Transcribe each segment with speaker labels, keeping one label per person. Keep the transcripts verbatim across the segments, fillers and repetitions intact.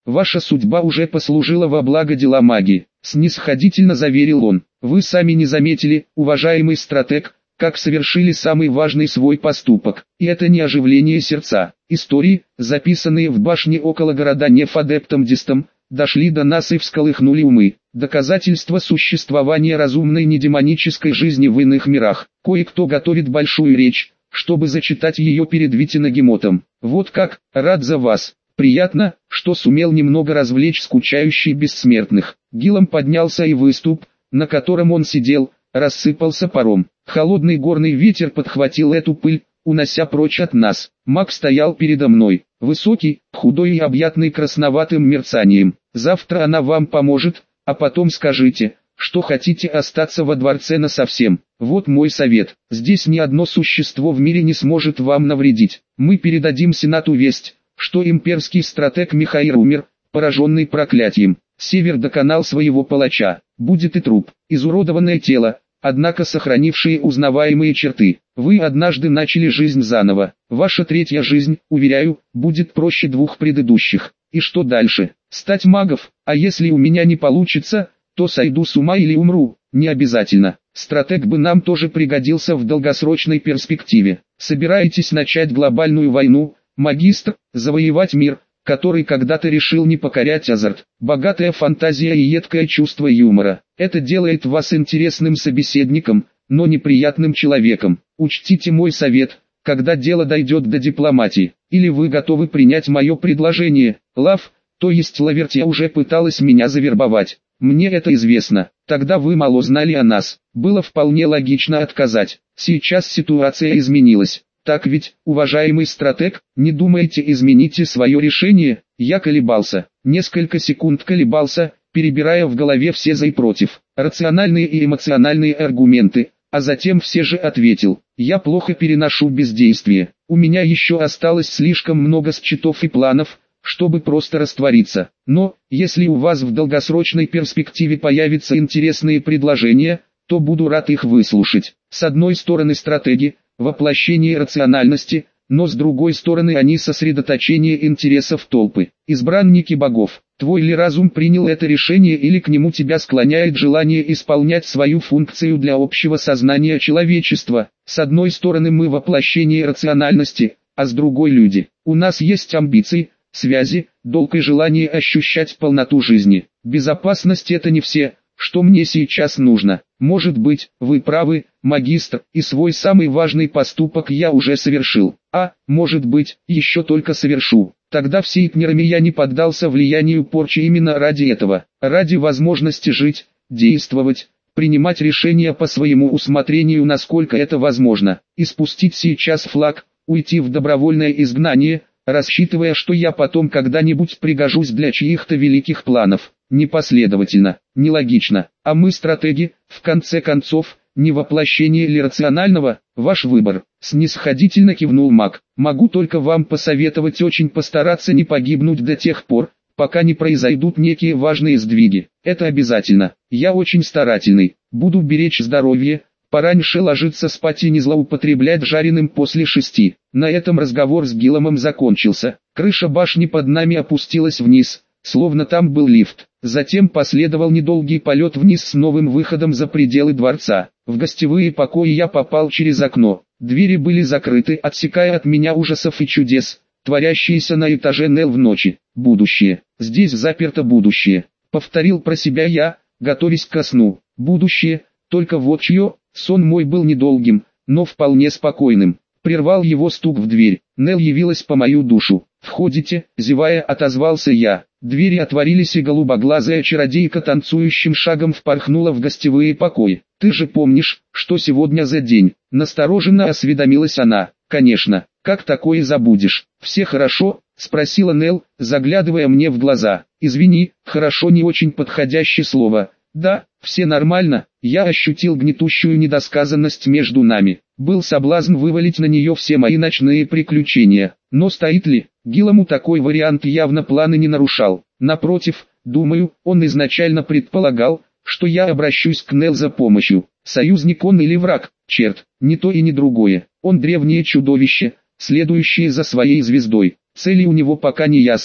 Speaker 1: Ваша судьба уже послужила во благо дела магии, снисходительно заверил он. Вы сами не заметили, уважаемый стратег, как совершили самый важный свой поступок, и это не оживление сердца. Истории, записанные в башне около города Нефадептом Дистом, дошли до нас и всколыхнули умы. Доказательства существования разумной недемонической жизни в иных мирах. Кое-кто готовит большую речь, чтобы зачитать ее перед Витинагемотом. Вот как, рад за вас. Приятно, что сумел немного развлечь скучающих бессмертных. Гилом поднялся, и выступ, на котором он сидел, рассыпался паром. Холодный горный ветер подхватил эту пыль, унося прочь от нас. Маг стоял передо мной, высокий, худой и объятный красноватым мерцанием. Завтра она вам поможет, а потом скажите, что хотите остаться во дворце насовсем. Вот мой совет. Здесь ни одно существо в мире не сможет вам навредить. Мы передадим Сенату весть, что имперский стратег Михаил умер, пораженный проклятием. Север доконал своего палача. Будет и труп, изуродованное тело, однако сохранившие узнаваемые черты. Вы однажды начали жизнь заново. Ваша третья жизнь, уверяю, будет проще двух предыдущих. И что дальше? Стать магов, а если у меня не получится, то сойду с ума или умру. Не обязательно. Стратег бы нам тоже пригодился в долгосрочной перспективе. Собираетесь начать глобальную войну, магистр, завоевать мир, который когда-то решил не покорять азарт, богатая фантазия и едкое чувство юмора. Это делает вас интересным собеседником, но неприятным человеком. Учтите мой совет, когда дело дойдет до дипломатии. Или вы готовы принять мое предложение? Лав, то есть Лавертия, уже пыталась меня завербовать. Мне это известно. Тогда вы мало знали о нас. Было вполне логично отказать. Сейчас ситуация изменилась. Так ведь, уважаемый стратег, не думаете, измените свое решение? Я колебался. Несколько секунд колебался, перебирая в голове все за и против, рациональные и эмоциональные аргументы, а затем все же ответил: я плохо переношу бездействие. У меня еще осталось слишком много счетов и планов, чтобы просто раствориться. Но, если у вас в долгосрочной перспективе появятся интересные предложения, то буду рад их выслушать. С одной стороны стратеги, воплощение рациональности, но с другой стороны они сосредоточение интересов толпы. Избранники богов, твой ли разум принял это решение, или к нему тебя склоняет желание исполнять свою функцию для общего сознания человечества? С одной стороны мы воплощение рациональности, а с другой люди. У нас есть амбиции, связи, долг и желание ощущать полноту жизни. Безопасность — это не все, что мне сейчас нужно. Может быть, вы правы, магистр, и свой самый важный поступок я уже совершил. А, может быть, еще только совершу. Тогда всей Тнерами я не поддался влиянию порчи именно ради этого. Ради возможности жить, действовать, принимать решения по своему усмотрению, насколько это возможно. И спустить сейчас флаг, уйти в добровольное изгнание, рассчитывая, что я потом когда-нибудь пригожусь для чьих-то великих планов. Непоследовательно, нелогично. А мы стратеги, в конце концов, не воплощение ли рационального? Ваш выбор. Снисходительно кивнул маг. Могу только вам посоветовать очень постараться не погибнуть до тех пор, пока не произойдут некие важные сдвиги. Это обязательно. Я очень старательный. Буду беречь здоровье, пораньше ложиться спать и не злоупотреблять жареным после шести. На этом разговор с Гиломом закончился. Крыша башни под нами опустилась вниз, словно там был лифт. Затем последовал недолгий полет вниз с новым выходом за пределы дворца. В гостевые покои я попал через окно. Двери были закрыты, отсекая от меня ужасов и чудес, творящиеся на этаже Нел в ночи. Будущее. Здесь заперто будущее. Повторил про себя я, готовясь ко сну. Будущее, только вот чье. Сон мой был недолгим, но вполне спокойным. Прервал его стук в дверь. Нел явилась по мою душу. «Входите», — зевая, отозвался я. Двери отворились, и голубоглазая чародейка танцующим шагом впорхнула в гостевые покои. «Ты же помнишь, что сегодня за день?» — настороженно осведомилась она. «Конечно, как такое забудешь? Все хорошо?» — спросила Нел, заглядывая мне в глаза. «Извини, хорошо не очень подходящее слово. Да, все нормально». Я ощутил гнетущую недосказанность между нами. Был соблазн вывалить на нее все мои ночные приключения. Но стоит ли? Гилому такой вариант явно планы не нарушал. Напротив, думаю, он изначально предполагал, что я обращусь к Нел за помощью. Союзник он или враг? Черт, ни то и ни другое. Он древнее чудовище, следующее за своей звездой. Цели у него пока не ясные.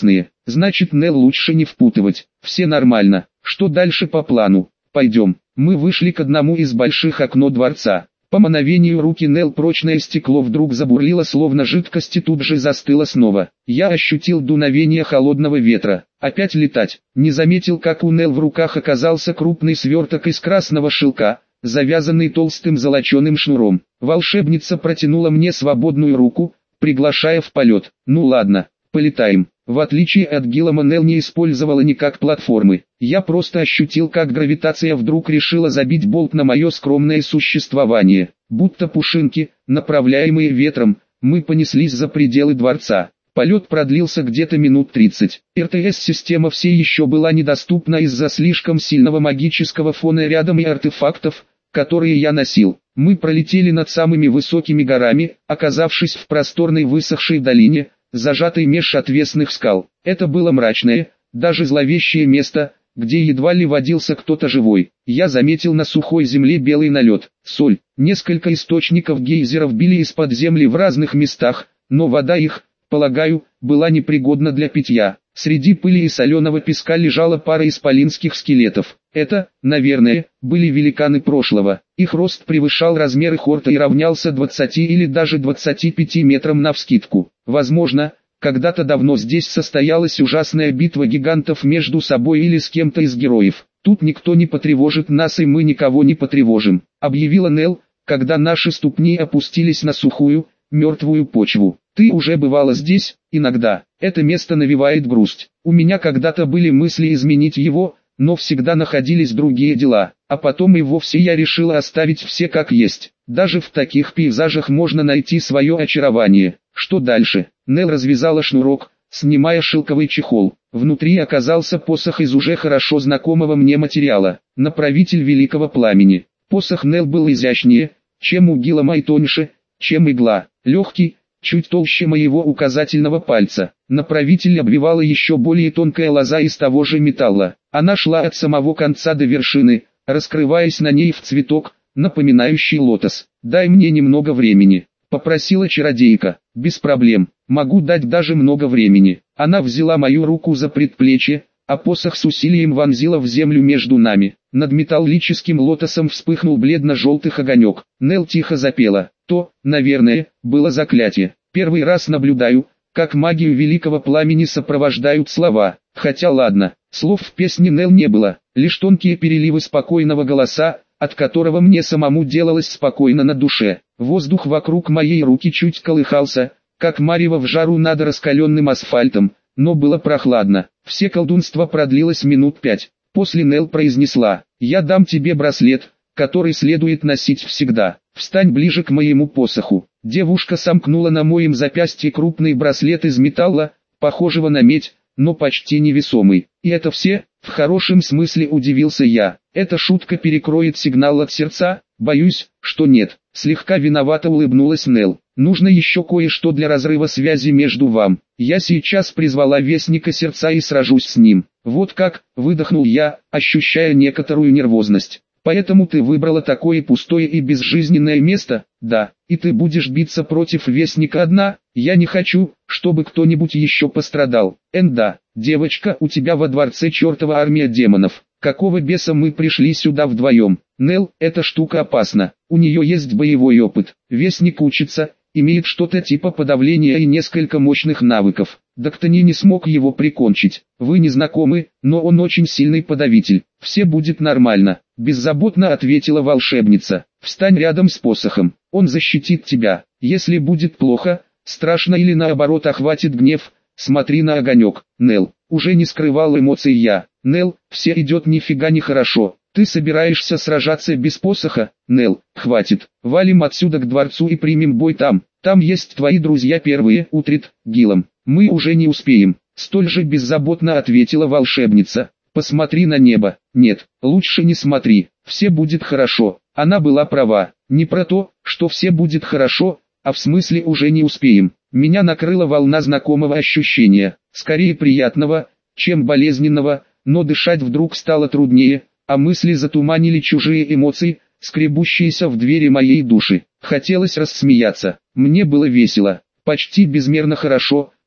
Speaker 1: Значит, Нел лучше не впутывать. Все нормально. Что дальше по плану? Пойдем. Мы вышли к одному из больших окон дворца. По мановению руки Нел прочное стекло вдруг забурлило, словно жидкость, и тут же застыло снова. Я ощутил дуновение холодного ветра. Опять летать. Не заметил, как у Нел в руках оказался крупный сверток из красного шелка, завязанный толстым золоченым шнуром. Волшебница протянула мне свободную руку, приглашая в полет. Ну ладно, полетаем. В отличие от Гиллама, Нел не использовала никак платформы. Я просто ощутил, как гравитация вдруг решила забить болт на мое скромное существование. Будто пушинки, направляемые ветром, мы понеслись за пределы дворца. Полет продлился где-то минут тридцать. эр тэ эс-система все еще была недоступна из-за слишком сильного магического фона рядом и артефактов, которые я носил. Мы пролетели над самыми высокими горами, оказавшись в просторной высохшей долине, зажатой меж отвесных скал. Это было мрачное, даже зловещее место, где едва ли водился кто-то живой. Я заметил на сухой земле белый налет, соль. Несколько источников гейзеров били из-под земли в разных местах, но вода их, полагаю, была непригодна для питья. Среди пыли и соленого песка лежала пара исполинских скелетов. Это, наверное, были великаны прошлого. Их рост превышал размеры хорта и равнялся двадцати или даже двадцати пяти метрам навскидку. Возможно, когда-то давно здесь состоялась ужасная битва гигантов между собой или с кем-то из героев. Тут никто не потревожит нас, и мы никого не потревожим, объявила Нел, когда наши ступни опустились на сухую, мертвую почву. Ты уже бывала здесь? Иногда. Это место навевает грусть. У меня когда-то были мысли изменить его, но всегда находились другие дела. А потом и вовсе я решила оставить все как есть. Даже в таких пейзажах можно найти свое очарование. Что дальше? Нел развязала шнурок, снимая шелковый чехол. Внутри оказался посох из уже хорошо знакомого мне материала. Направитель великого пламени. Посох Нел был изящнее, чем у Гиллама, и тоньше, чем игла. Легкий, чуть толще моего указательного пальца. Направитель обвивала еще более тонкая лоза из того же металла. Она шла от самого конца до вершины, раскрываясь на ней в цветок, напоминающий лотос. «Дай мне немного времени», — попросила чародейка. «Без проблем, могу дать даже много времени». Она взяла мою руку за предплечье, а посох с усилием вонзила в землю между нами. Над металлическим лотосом вспыхнул бледно-желтых огонек. Нел тихо запела. То, наверное, было заклятие. Первый раз наблюдаю, как магию великого пламени сопровождают слова. Хотя ладно, слов в песне Нел не было, лишь тонкие переливы спокойного голоса, от которого мне самому делалось спокойно на душе. Воздух вокруг моей руки чуть колыхался, как марево в жару над раскаленным асфальтом, но было прохладно. Все колдунство продлилось минут пять. После Нел произнесла: «Я дам тебе браслет, который следует носить всегда. Встань ближе к моему посоху». Девушка сомкнула на моем запястье крупный браслет из металла, похожего на медь, но почти невесомый. «И это все?» — в хорошем смысле удивился я. «Эта шутка перекроет сигнал от сердца?» «Боюсь, что нет», — слегка виновато улыбнулась Нел. «Нужно еще кое-что для разрыва связи между вам. Я сейчас призвала Вестника Сердца и сражусь с ним». «Вот как?» — выдохнул я, ощущая некоторую нервозность. «Поэтому ты выбрала такое пустое и безжизненное место?» «Да, и ты будешь биться против Вестника одна?» «Я не хочу, чтобы кто-нибудь еще пострадал». «Энда, девочка, у тебя во дворце чертова армия демонов. Какого беса мы пришли сюда вдвоем?» «Нел, эта штука опасна. У нее есть боевой опыт. Вестник учится, имеет что-то типа подавления и несколько мощных навыков. Доктани не смог его прикончить. Вы не знакомы, но он очень сильный подавитель. Все будет нормально», — беззаботно ответила волшебница. «Встань рядом с посохом. Он защитит тебя. Если будет плохо, страшно или наоборот охватит гнев, смотри на огонек». Нел, уже не скрывал эмоций я. «Нел, все идет нифига не хорошо. Ты собираешься сражаться без посоха?» «Нел, хватит. Валим отсюда к дворцу и примем бой там. Там есть твои друзья первые, Утрит, Гиллам. Мы уже не успеем», — столь же беззаботно ответила волшебница. «Посмотри на небо». «Нет, лучше не смотри. Все будет хорошо». Она была права. Не про то, что все будет хорошо, а в смысле уже не успеем. Меня накрыла волна знакомого ощущения, скорее приятного, чем болезненного, но дышать вдруг стало труднее, а мысли затуманили чужие эмоции, скребущиеся в двери моей души. Хотелось рассмеяться. Мне было весело, почти безмерно хорошо,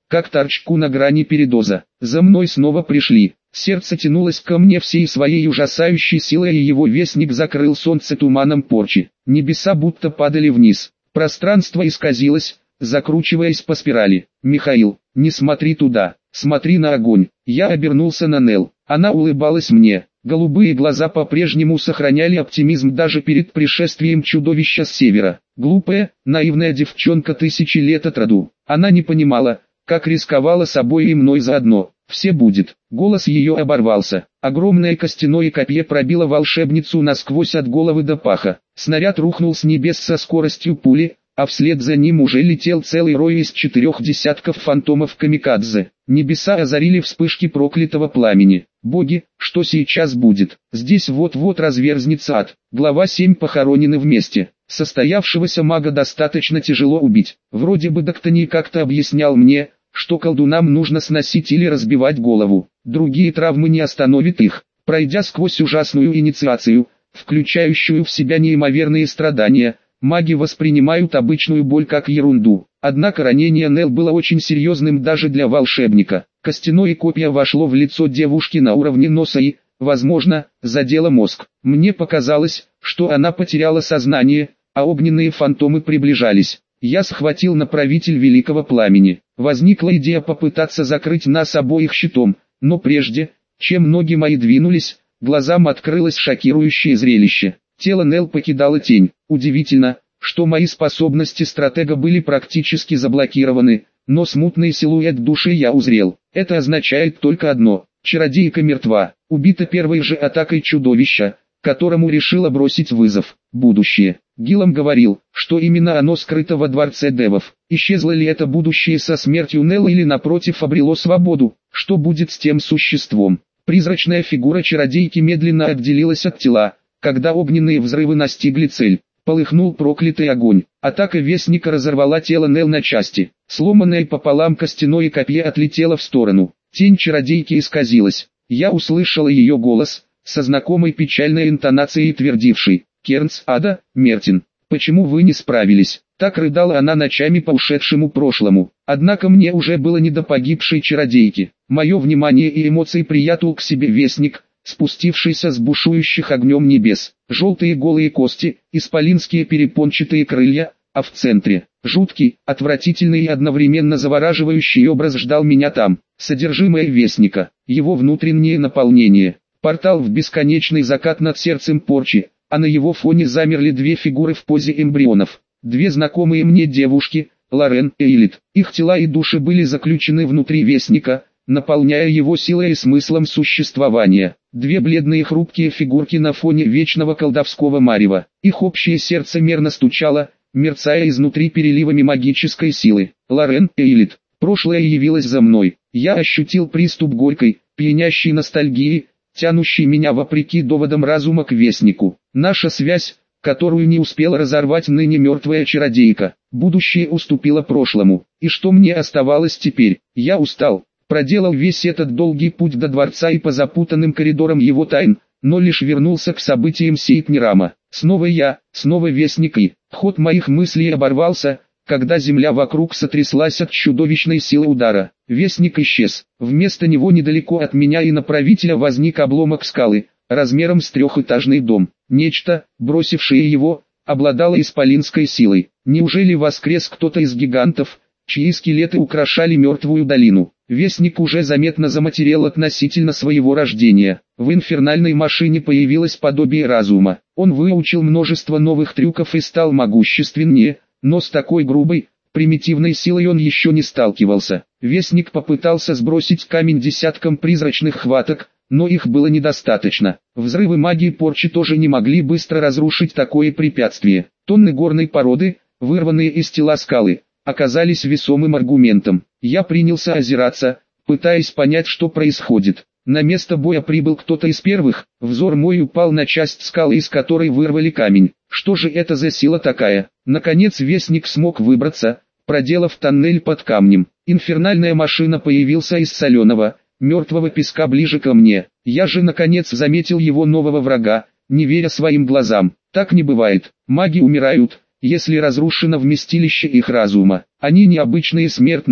Speaker 1: как торчку на грани передоза. За мной снова пришли. Сердце тянулось ко мне всей своей ужасающей силой, и его вестник закрыл солнце туманом порчи. Небеса будто падали вниз. Пространство исказилось, закручиваясь по спирали. «Михаил, не смотри туда, смотри на огонь». Я обернулся на Нелл. Она улыбалась мне. Голубые глаза по-прежнему сохраняли оптимизм даже перед пришествием чудовища с севера. Глупая, наивная девчонка тысячи лет от роду. Она не понимала, как рисковала собой и мной заодно. «Все будет». Голос ее оборвался. Огромное костяное копье пробило волшебницу насквозь от головы до паха. Снаряд рухнул с небес со скоростью пули, а вслед за ним уже летел целый рой из четырех десятков фантомов камикадзе. Небеса озарили вспышки проклятого пламени. Боги, что сейчас будет? Здесь вот-вот разверзнется ад. Глава семь похоронены вместе. Состоявшегося мага достаточно тяжело убить. Вроде бы Доктоний как-то объяснял мне, что колдунам нужно сносить или разбивать голову. Другие травмы не остановят их. Пройдя сквозь ужасную инициацию, включающую в себя неимоверные страдания, маги воспринимают обычную боль как ерунду. Однако ранение Нелл было очень серьезным даже для волшебника. Костяное копье вошло в лицо девушки на уровне носа и, возможно, задело мозг. Мне показалось, что она потеряла сознание, а огненные фантомы приближались. Я схватил направитель великого пламени. Возникла идея попытаться закрыть нас обоих щитом, но прежде, чем ноги мои двинулись, глазам открылось шокирующее зрелище. Тело Нелл покидало тень. Удивительно, что мои способности стратега были практически заблокированы, но смутный силуэт души я узрел. Это означает только одно: чародейка мертва, убита первой же атакой чудовища, которому решила бросить вызов. Будущее. Гиллам говорил, что именно оно скрыто во дворце девов. Исчезло ли это будущее со смертью Нелл или напротив обрело свободу? Что будет с тем существом? Призрачная фигура чародейки медленно отделилась от тела, когда огненные взрывы настигли цель. Полыхнул проклятый огонь. Атака вестника разорвала тело Нелл на части. Сломанное пополам костяное копье отлетело в сторону. Тень чародейки исказилась. Я услышала ее голос, со знакомой печальной интонацией твердившей: «Кернс, Ада, Мертин, почему вы не справились?» Так рыдала она ночами по ушедшему прошлому. Однако мне уже было не до погибшей чародейки. Мое внимание и эмоции приятул к себе вестник, спустившийся с бушующих огнем небес. Желтые голые кости, исполинские перепончатые крылья, а в центре жуткий, отвратительный и одновременно завораживающий образ ждал меня там. Содержимое вестника, его внутреннее наполнение, портал в бесконечный закат над сердцем порчи, а на его фоне замерли две фигуры в позе эмбрионов. Две знакомые мне девушки, Лорен и Элит. Их тела и души были заключены внутри вестника, наполняя его силой и смыслом существования. Две бледные хрупкие фигурки на фоне вечного колдовского марева. Их общее сердце мерно стучало, мерцая изнутри переливами магической силы. Лорен и Элит. Прошлое явилось за мной. Я ощутил приступ горькой, пьянящей ностальгии, тянущей меня вопреки доводам разума к вестнику. Наша связь, которую не успела разорвать ныне мертвая чародейка. Будущее уступило прошлому. И что мне оставалось теперь? Я устал. Проделал весь этот долгий путь до дворца и по запутанным коридорам его тайн, но лишь вернулся к событиям Сейтнирама. Снова я, снова вестник, и ход моих мыслей оборвался, когда земля вокруг сотряслась от чудовищной силы удара. Вестник исчез. Вместо него недалеко от меня и направителя возник обломок скалы, размером с трехэтажный дом. Нечто, бросившее его, обладало исполинской силой. Неужели воскрес кто-то из гигантов, чьи скелеты украшали мертвую долину? Вестник уже заметно заматерел относительно своего рождения. В инфернальной машине появилось подобие разума. Он выучил множество новых трюков и стал могущественнее, но с такой грубой, примитивной силой он еще не сталкивался. Вестник попытался сбросить камень десятком призрачных хваток, но их было недостаточно. Взрывы магии порчи тоже не могли быстро разрушить такое препятствие. Тонны горной породы, вырванные из тела скалы, оказались весомым аргументом. Я принялся озираться, пытаясь понять, что происходит. На место боя прибыл кто-то из первых. Взор мой упал на часть скалы, из которой вырвали камень. Что же это за сила такая? Наконец вестник смог выбраться, проделав тоннель под камнем. Инфернальная машина появился из соленого, мертвого песка ближе ко мне. Я же наконец заметил его нового врага, не веря своим глазам. Так не бывает. Маги умирают, если разрушено вместилище их разума. Они необычные смертные,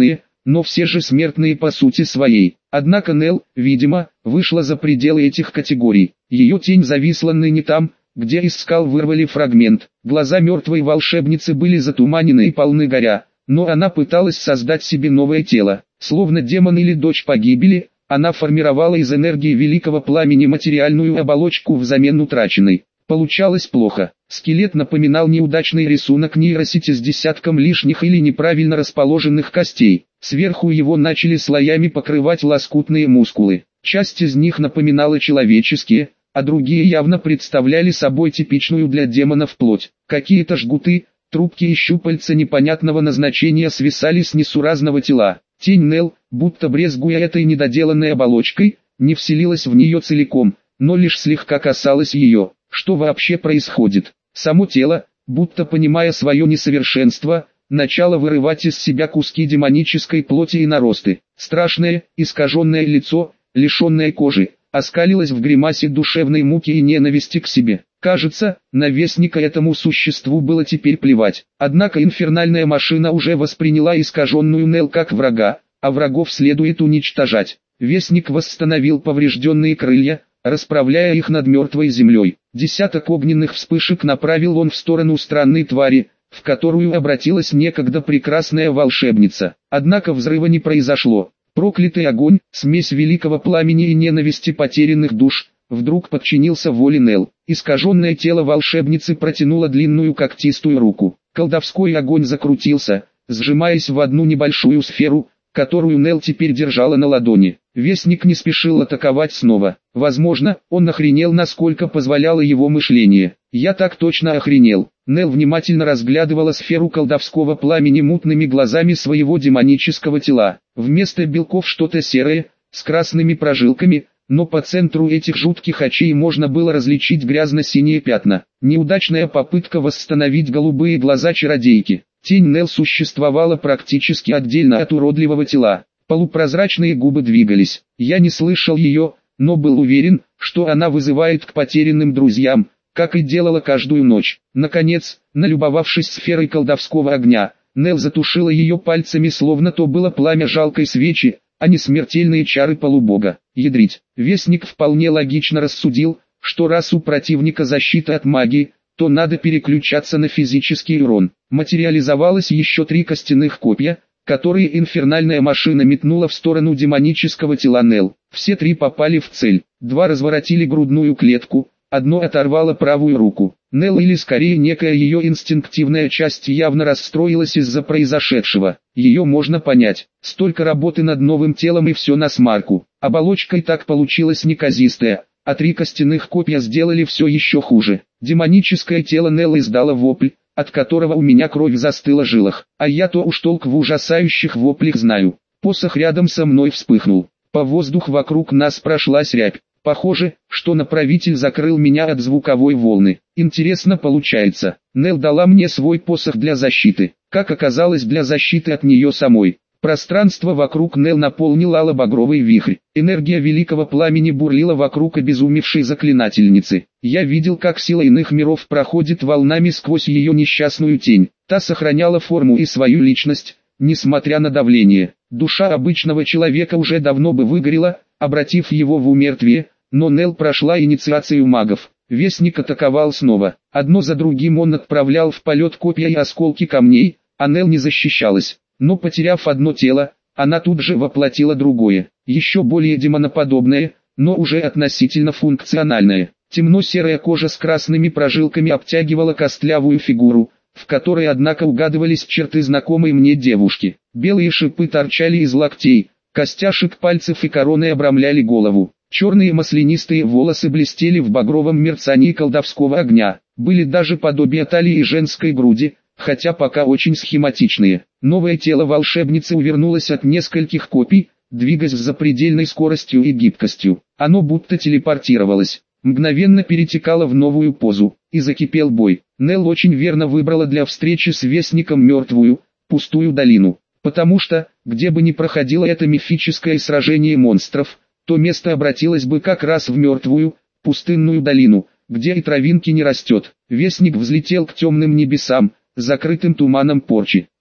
Speaker 1: но все же смертные по сути своей. Однако Нелл, видимо, вышла за пределы этих категорий. Ее тень зависла ныне там, где из скал вырвали фрагмент. Глаза мертвой волшебницы были затуманены и полны горя, но она пыталась создать себе новое тело. Словно демон или дочь погибели, она формировала из энергии великого пламени материальную оболочку взамен утраченной. Получалось плохо. Скелет напоминал неудачный рисунок нейросети с десятком лишних или неправильно расположенных костей. Сверху его начали слоями покрывать лоскутные мускулы. Часть из них напоминала человеческие, а другие явно представляли собой типичную для демонов плоть. Какие-то жгуты, трубки и щупальца непонятного назначения свисали с несуразного тела. Тень Нелл, будто брезгуя этой недоделанной оболочкой, не вселилась в нее целиком, но лишь слегка касалась ее. Что вообще происходит? Само тело, будто понимая свое несовершенство, начало вырывать из себя куски демонической плоти и наросты. Страшное, искаженное лицо, лишенное кожи, оскалилось в гримасе душевной муки и ненависти к себе. Кажется, на вестника этому существу было теперь плевать. Однако инфернальная машина уже восприняла искаженную Нелл как врага, а врагов следует уничтожать. Вестник восстановил поврежденные крылья, расправляя их над мертвой землей. Десяток огненных вспышек направил он в сторону странной твари, в которую обратилась некогда прекрасная волшебница. Однако взрыва не произошло. Проклятый огонь, смесь великого пламени и ненависти потерянных душ, вдруг подчинился воле Нелл. Искаженное тело волшебницы протянуло длинную когтистую руку. Колдовской огонь закрутился, сжимаясь в одну небольшую сферу, которую Нелл теперь держала на ладони. Вестник не спешил атаковать снова. Возможно, он охренел, насколько позволяло его мышление. Я так точно охренел. Нелл внимательно разглядывала сферу колдовского пламени мутными глазами своего демонического тела. Вместо белков что-то серое, с красными прожилками, но по центру этих жутких очей можно было различить грязно-синие пятна. Неудачная попытка восстановить голубые глаза чародейки. Тень Нелл существовала практически отдельно от уродливого тела. Полупрозрачные губы двигались. Я не слышал ее, но был уверен, что она вызывает к потерянным друзьям, как и делала каждую ночь. Наконец, налюбовавшись сферой колдовского огня, Нелл затушила ее пальцами, словно то было пламя жалкой свечи, а не смертельные чары полубога. Ядрить. Вестник вполне логично рассудил, что раз у противника защита от магии, то надо переключаться на физический урон. Материализовалось еще три костяных копья, которые инфернальная машина метнула в сторону демонического тела Нелл. Все три попали в цель. Два разворотили грудную клетку, одно оторвало правую руку. Нелл, или скорее некая ее инстинктивная часть, явно расстроилась из-за произошедшего. Ее можно понять. Столько работы над новым телом и все на смарку. Оболочка и так получилась неказистая, а три костяных копья сделали все еще хуже. Демоническое тело Нелл издало вопль, от которого у меня кровь застыла в жилах. А я-то уж толк в ужасающих воплях знаю. Посох рядом со мной вспыхнул. По воздуху вокруг нас прошлась рябь. Похоже, что направитель закрыл меня от звуковой волны. Интересно получается. Нелл дала мне свой посох для защиты. Как оказалось, для защиты от нее самой. Пространство вокруг Нелл наполнил алло-багровый вихрь. Энергия великого пламени бурлила вокруг обезумевшей заклинательницы. Я видел, как сила иных миров проходит волнами сквозь ее несчастную тень. Та сохраняла форму и свою личность, несмотря на давление. Душа обычного человека уже давно бы выгорела, обратив его в умертвие, но Нелл прошла инициацию магов. Вестник атаковал снова. Одно за другим он отправлял в полет копья и осколки камней, а Нелл не защищалась. Но потеряв одно тело, она тут же воплотила другое, еще более демоноподобное, но уже относительно функциональное. Темно-серая кожа с красными прожилками обтягивала костлявую фигуру, в которой однако угадывались черты знакомой мне девушки. Белые шипы торчали из локтей, костяшек пальцев и короны обрамляли голову. Черные маслянистые волосы блестели в багровом мерцании колдовского огня. Были даже подобия талии и женской груди, хотя пока очень схематичные. Новое тело волшебницы увернулось от нескольких копий, двигаясь с запредельной скоростью и гибкостью. Оно будто телепортировалось, мгновенно перетекало в новую позу, и закипел бой. Нелл очень верно выбрала для встречи с Вестником мертвую, пустую долину, потому что, где бы ни проходило это мифическое сражение монстров, то место обратилось бы как раз в мертвую, пустынную долину, где и травинки не растет. Вестник взлетел к темным небесам, закрытым туманом порчи.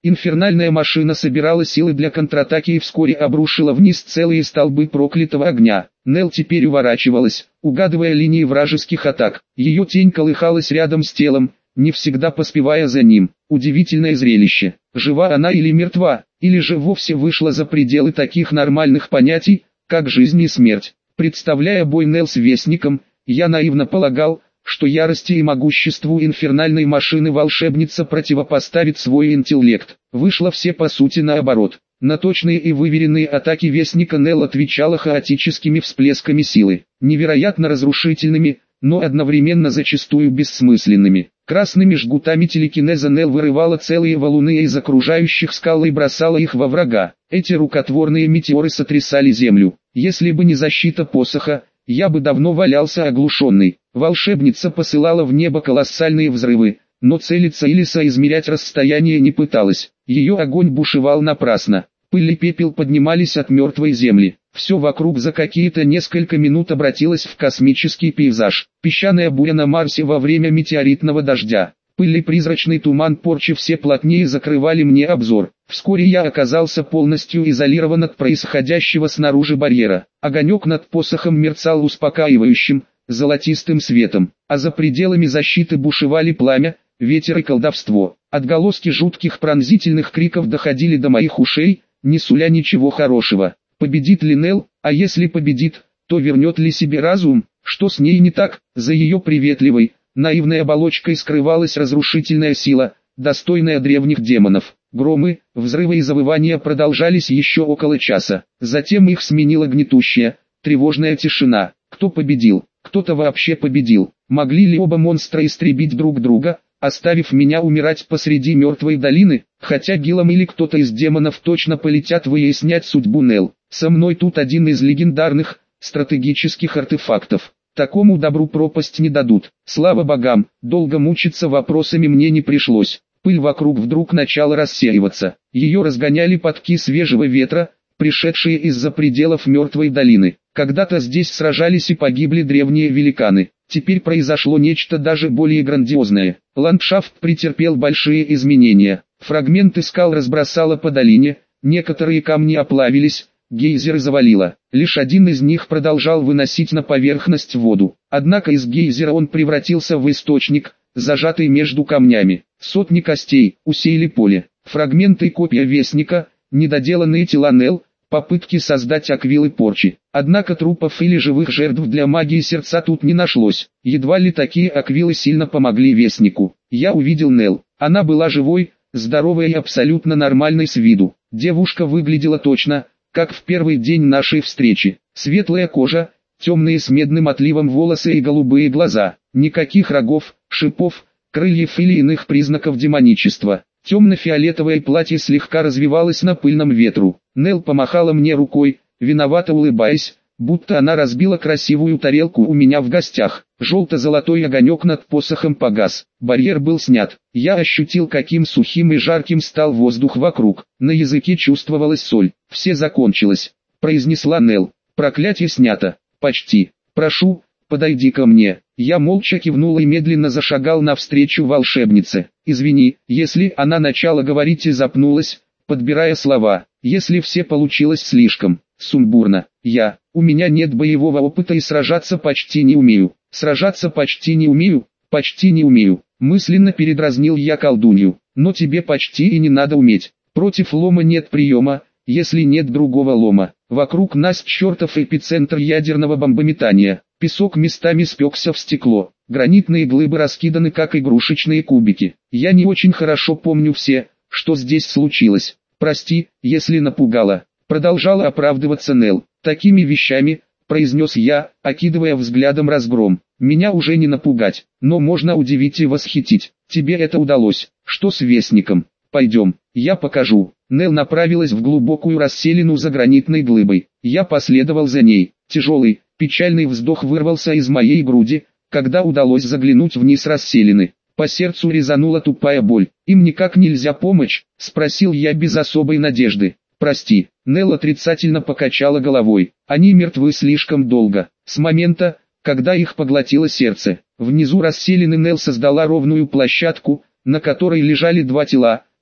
Speaker 1: Инфернальная машина собирала силы для контратаки и вскоре обрушила вниз целые столбы проклятого огня. Нелл теперь уворачивалась, угадывая линии вражеских атак. Ее тень колыхалась рядом с телом, не всегда поспевая за ним. Удивительное зрелище. Жива она или мертва, или же вовсе вышла за пределы таких нормальных понятий, как жизнь и смерть. Представляя бой Нелл с Вестником, я наивно полагал, что ярости и могуществу инфернальной машины волшебница противопоставит свой интеллект. Вышло все по сути наоборот. На точные и выверенные атаки Вестника Нелл отвечала хаотическими всплесками силы, невероятно разрушительными, но одновременно зачастую бессмысленными. Красными жгутами телекинеза Нелл вырывала целые валуны из окружающих скал и бросала их во врага. Эти рукотворные метеоры сотрясали землю. Если бы не защита посоха, я бы давно валялся оглушенный. Волшебница посылала в небо колоссальные взрывы, но целиться или соизмерять расстояние не пыталась. Ее огонь бушевал напрасно. Пыль и пепел поднимались от мертвой земли. Все вокруг за какие-то несколько минут обратилось в космический пейзаж. Песчаная буря на Марсе во время метеоритного дождя. Пыль и призрачный туман порчи все плотнее закрывали мне обзор. Вскоре я оказался полностью изолирован от происходящего снаружи барьера. Огонек над посохом мерцал успокаивающим, золотистым светом, а за пределами защиты бушевали пламя, ветер и колдовство. Отголоски жутких пронзительных криков доходили до моих ушей, не суля ничего хорошего. Победит ли Нелл, а если победит, то вернет ли себе разум? Что с ней не так? За ее приветливой, наивной оболочкой скрывалась разрушительная сила, достойная древних демонов. Громы, взрывы и завывания продолжались еще около часа. Затем их сменила гнетущая, тревожная тишина. Кто победил? Кто-то вообще победил? Могли ли оба монстра истребить друг друга, оставив меня умирать посреди мертвой долины? Хотя Гилам или кто-то из демонов точно полетят выяснять судьбу Нелл. Со мной тут один из легендарных, стратегических артефактов. Такому добру пропасть не дадут. Слава богам, долго мучиться вопросами мне не пришлось. Пыль вокруг вдруг начала рассеиваться. Ее разгоняли потоки свежего ветра, пришедшие из-за пределов мертвой долины. Когда-то здесь сражались и погибли древние великаны. Теперь произошло нечто даже более грандиозное. Ландшафт претерпел большие изменения. Фрагменты скал разбросало по долине, некоторые камни оплавились, гейзеры завалило. Лишь один из них продолжал выносить на поверхность воду. Однако из гейзера он превратился в источник, зажатый между камнями. Сотни костей усеяли поле. Фрагменты копья Вестника, недоделанные тела Нелл, попытки создать аквилы порчи. Однако трупов или живых жертв для магии сердца тут не нашлось. Едва ли такие аквилы сильно помогли Вестнику. Я увидел Нелл. Она была живой, здоровой и абсолютно нормальной с виду. Девушка выглядела точно, как в первый день нашей встречи. Светлая кожа, темные с медным отливом волосы и голубые глаза. Никаких рогов, шипов, крыльев или иных признаков демоничества. Темно-фиолетовое платье слегка развивалось на пыльном ветру. Нелл помахала мне рукой, виновато улыбаясь, будто она разбила красивую тарелку у меня в гостях. Желто-золотой огонек над посохом погас. Барьер был снят. Я ощутил, каким сухим и жарким стал воздух вокруг. На языке чувствовалась соль. «Все закончилось», — произнесла Нелл. «Проклятие снято. Почти. Прошу, подойди ко мне». Я молча кивнул и медленно зашагал навстречу волшебнице. «Извини, если она начала говорить и запнулась, подбирая слова, если все получилось слишком сумбурно. Я, у меня нет боевого опыта и сражаться почти не умею. Сражаться почти не умею, почти не умею». Мысленно передразнил я колдунью. «Но тебе почти и не надо уметь. Против лома нет приема, если нет другого лома. Вокруг нас чертов эпицентр ядерного бомбометания. Песок местами спекся в стекло. Гранитные глыбы раскиданы как игрушечные кубики. Я не очень хорошо помню все, что здесь случилось. Прости, если напугала». Продолжала оправдываться Нелл. «Такими вещами», — произнес я, окидывая взглядом разгром. «Меня уже не напугать, но можно удивить и восхитить. Тебе это удалось. Что с Вестником? Пойдем, я покажу». Нелл направилась в глубокую расселину за гранитной глыбой. Я последовал за ней. Тяжелый, печальный вздох вырвался из моей груди, когда удалось заглянуть вниз расселины. По сердцу резанула тупая боль. «Им никак нельзя помочь?» — спросил я без особой надежды. «Прости», — Нелл отрицательно покачала головой. «Они мертвы слишком долго, с момента, когда их поглотило сердце». Внизу расселины Нелл создала ровную площадку, на которой лежали два тела,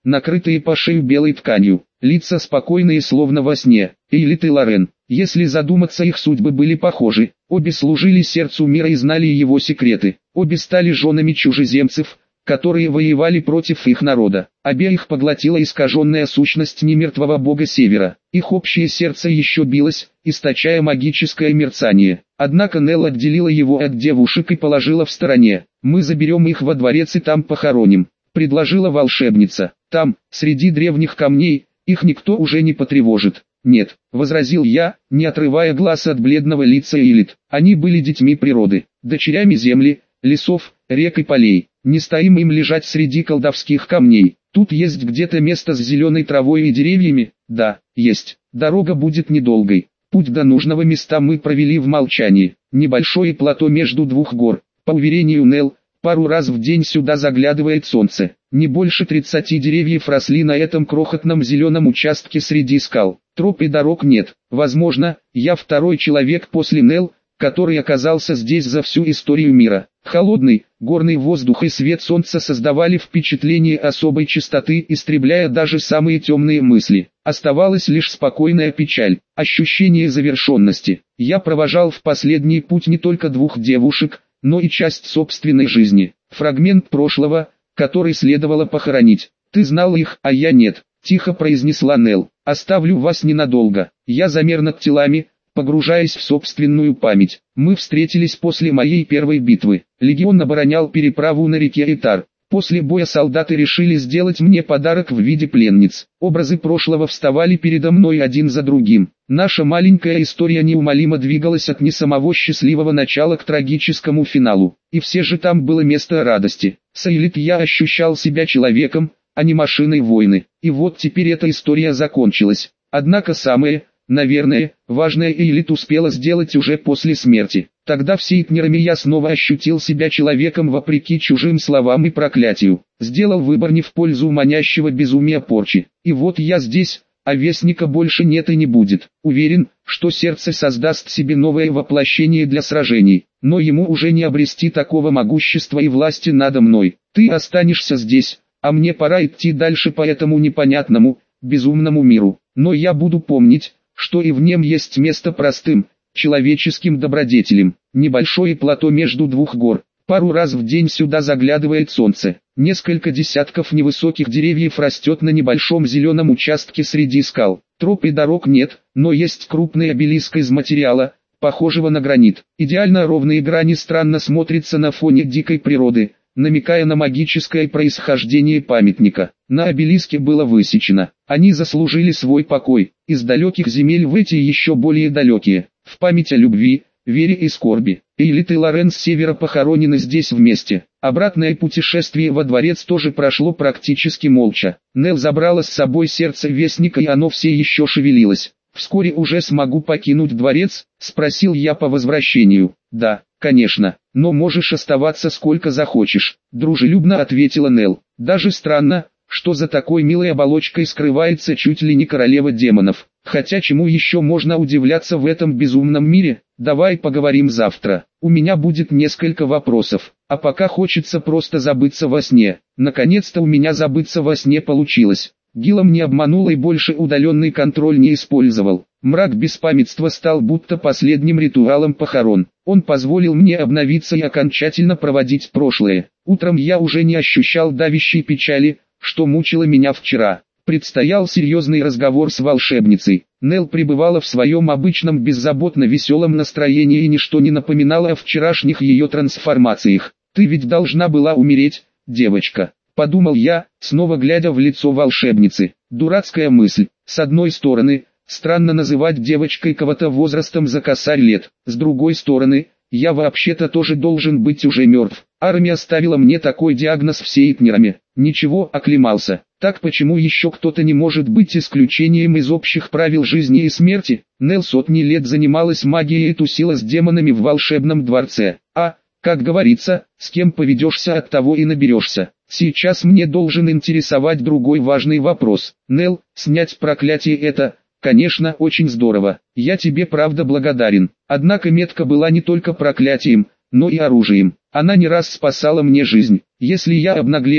Speaker 1: накрытые по шею белой тканью, лица спокойные словно во сне. Эйлит и Лорен, если задуматься, их судьбы были похожи, обе служили сердцу мира и знали его секреты, обе стали женами чужеземцев, которые воевали против их народа. Обеих поглотила искаженная сущность немертвого бога Севера. Их общее сердце еще билось, источая магическое мерцание. Однако Нелл отделила его от девушек и положила в стороне. «Мы заберем их во дворец и там похороним», — предложила волшебница. «Там, среди древних камней, их никто уже не потревожит». «Нет», — возразил я, не отрывая глаз от бледного лица Эйлит. «Они были детьми природы, дочерями земли, лесов, рек и полей. Не стоим им лежать среди колдовских камней. Тут есть где-то место с зеленой травой и деревьями?» «Да, есть. Дорога будет недолгой. Путь до нужного места мы провели в молчании. Небольшое плато между двух гор. По уверению Нелл, пару раз в день сюда заглядывает солнце. Не больше тридцати деревьев росли на этом крохотном зеленом участке среди скал. Троп и дорог нет. Возможно, я второй человек после Нелл, который оказался здесь за всю историю мира. Холодный, горный воздух и свет солнца создавали впечатление особой чистоты, истребляя даже самые темные мысли. Оставалась лишь спокойная печаль, ощущение завершенности. Я провожал в последний путь не только двух девушек, но и часть собственной жизни. Фрагмент прошлого, который следовало похоронить. «Ты знал их, а я нет», — тихо произнесла Нелл. «Оставлю вас ненадолго». Я замер над телами, погружаясь в собственную память. Мы встретились после моей первой битвы. Легион оборонял переправу на реке Итар. После боя солдаты решили сделать мне подарок в виде пленниц. Образы прошлого вставали передо мной один за другим. Наша маленькая история неумолимо двигалась от не самого счастливого начала к трагическому финалу. И все же там было место радости. С Эйлит я ощущал себя человеком, а не машиной войны. И вот теперь эта история закончилась. Однако самое, наверное, важное Эйлит успела сделать уже после смерти. Тогда в Сейтнераме я снова ощутил себя человеком вопреки чужим словам и проклятию. Сделал выбор не в пользу манящего безумия порчи. И вот я здесь, а вестника больше нет и не будет. Уверен, что сердце создаст себе новое воплощение для сражений. Но ему уже не обрести такого могущества и власти надо мной. Ты останешься здесь, а мне пора идти дальше по этому непонятному, безумному миру. Но я буду помнить, что и в нем есть место простым, человеческим добродетелям. Небольшое плато между двух гор. Пару раз в день сюда заглядывает солнце. Несколько десятков невысоких деревьев растет на небольшом зеленом участке среди скал. Троп и дорог нет, но есть крупный обелиск из материала, похожего на гранит. Идеально ровные грани странно смотрятся на фоне дикой природы, намекая на магическое происхождение памятника. На обелиске было высечено: они заслужили свой покой, из далеких земель в эти еще более далекие, в память о любви, вере и скорби. Эйлит и Лорен с севера похоронены здесь вместе. Обратное путешествие во дворец тоже прошло практически молча. Нелл забрала с собой сердце вестника, и оно все еще шевелилось. «Вскоре уже смогу покинуть дворец?» — спросил я по возвращению. «Да, конечно, но можешь оставаться сколько захочешь», — дружелюбно ответила Нелл. «Даже странно, что за такой милой оболочкой скрывается чуть ли не королева демонов. Хотя чему еще можно удивляться в этом безумном мире? Давай поговорим завтра. У меня будет несколько вопросов, а пока хочется просто забыться во сне». Наконец-то у меня забыться во сне получилось. Гилом не обманул и больше удаленный контроль не использовал. Мрак беспамятства стал будто последним ритуалом похорон. Он позволил мне обновиться и окончательно проводить прошлое. Утром я уже не ощущал давящей печали, что мучило меня вчера. Предстоял серьезный разговор с волшебницей. Нелл пребывала в своем обычном беззаботно веселом настроении, и ничто не напоминало о вчерашних ее трансформациях. «Ты ведь должна была умереть, девочка», — подумал я, снова глядя в лицо волшебницы. Дурацкая мысль. С одной стороны, странно называть девочкой кого-то возрастом за косарь лет. С другой стороны, я вообще-то тоже должен быть уже мертв. Армия ставила мне такой диагноз в Сейтнераме. Ничего, оклемался. Так почему еще кто-то не может быть исключением из общих правил жизни и смерти? Нелл сотни лет занималась магией и тусила с демонами в волшебном дворце. А, как говорится, с кем поведешься, от того и наберешься. Сейчас мне должен интересовать другой важный вопрос. Нелл, снять проклятие — это, конечно, очень здорово. Я тебе правда благодарен. Однако метка была не только проклятием, но и оружием. Она не раз спасала мне жизнь. Если я обнаглел,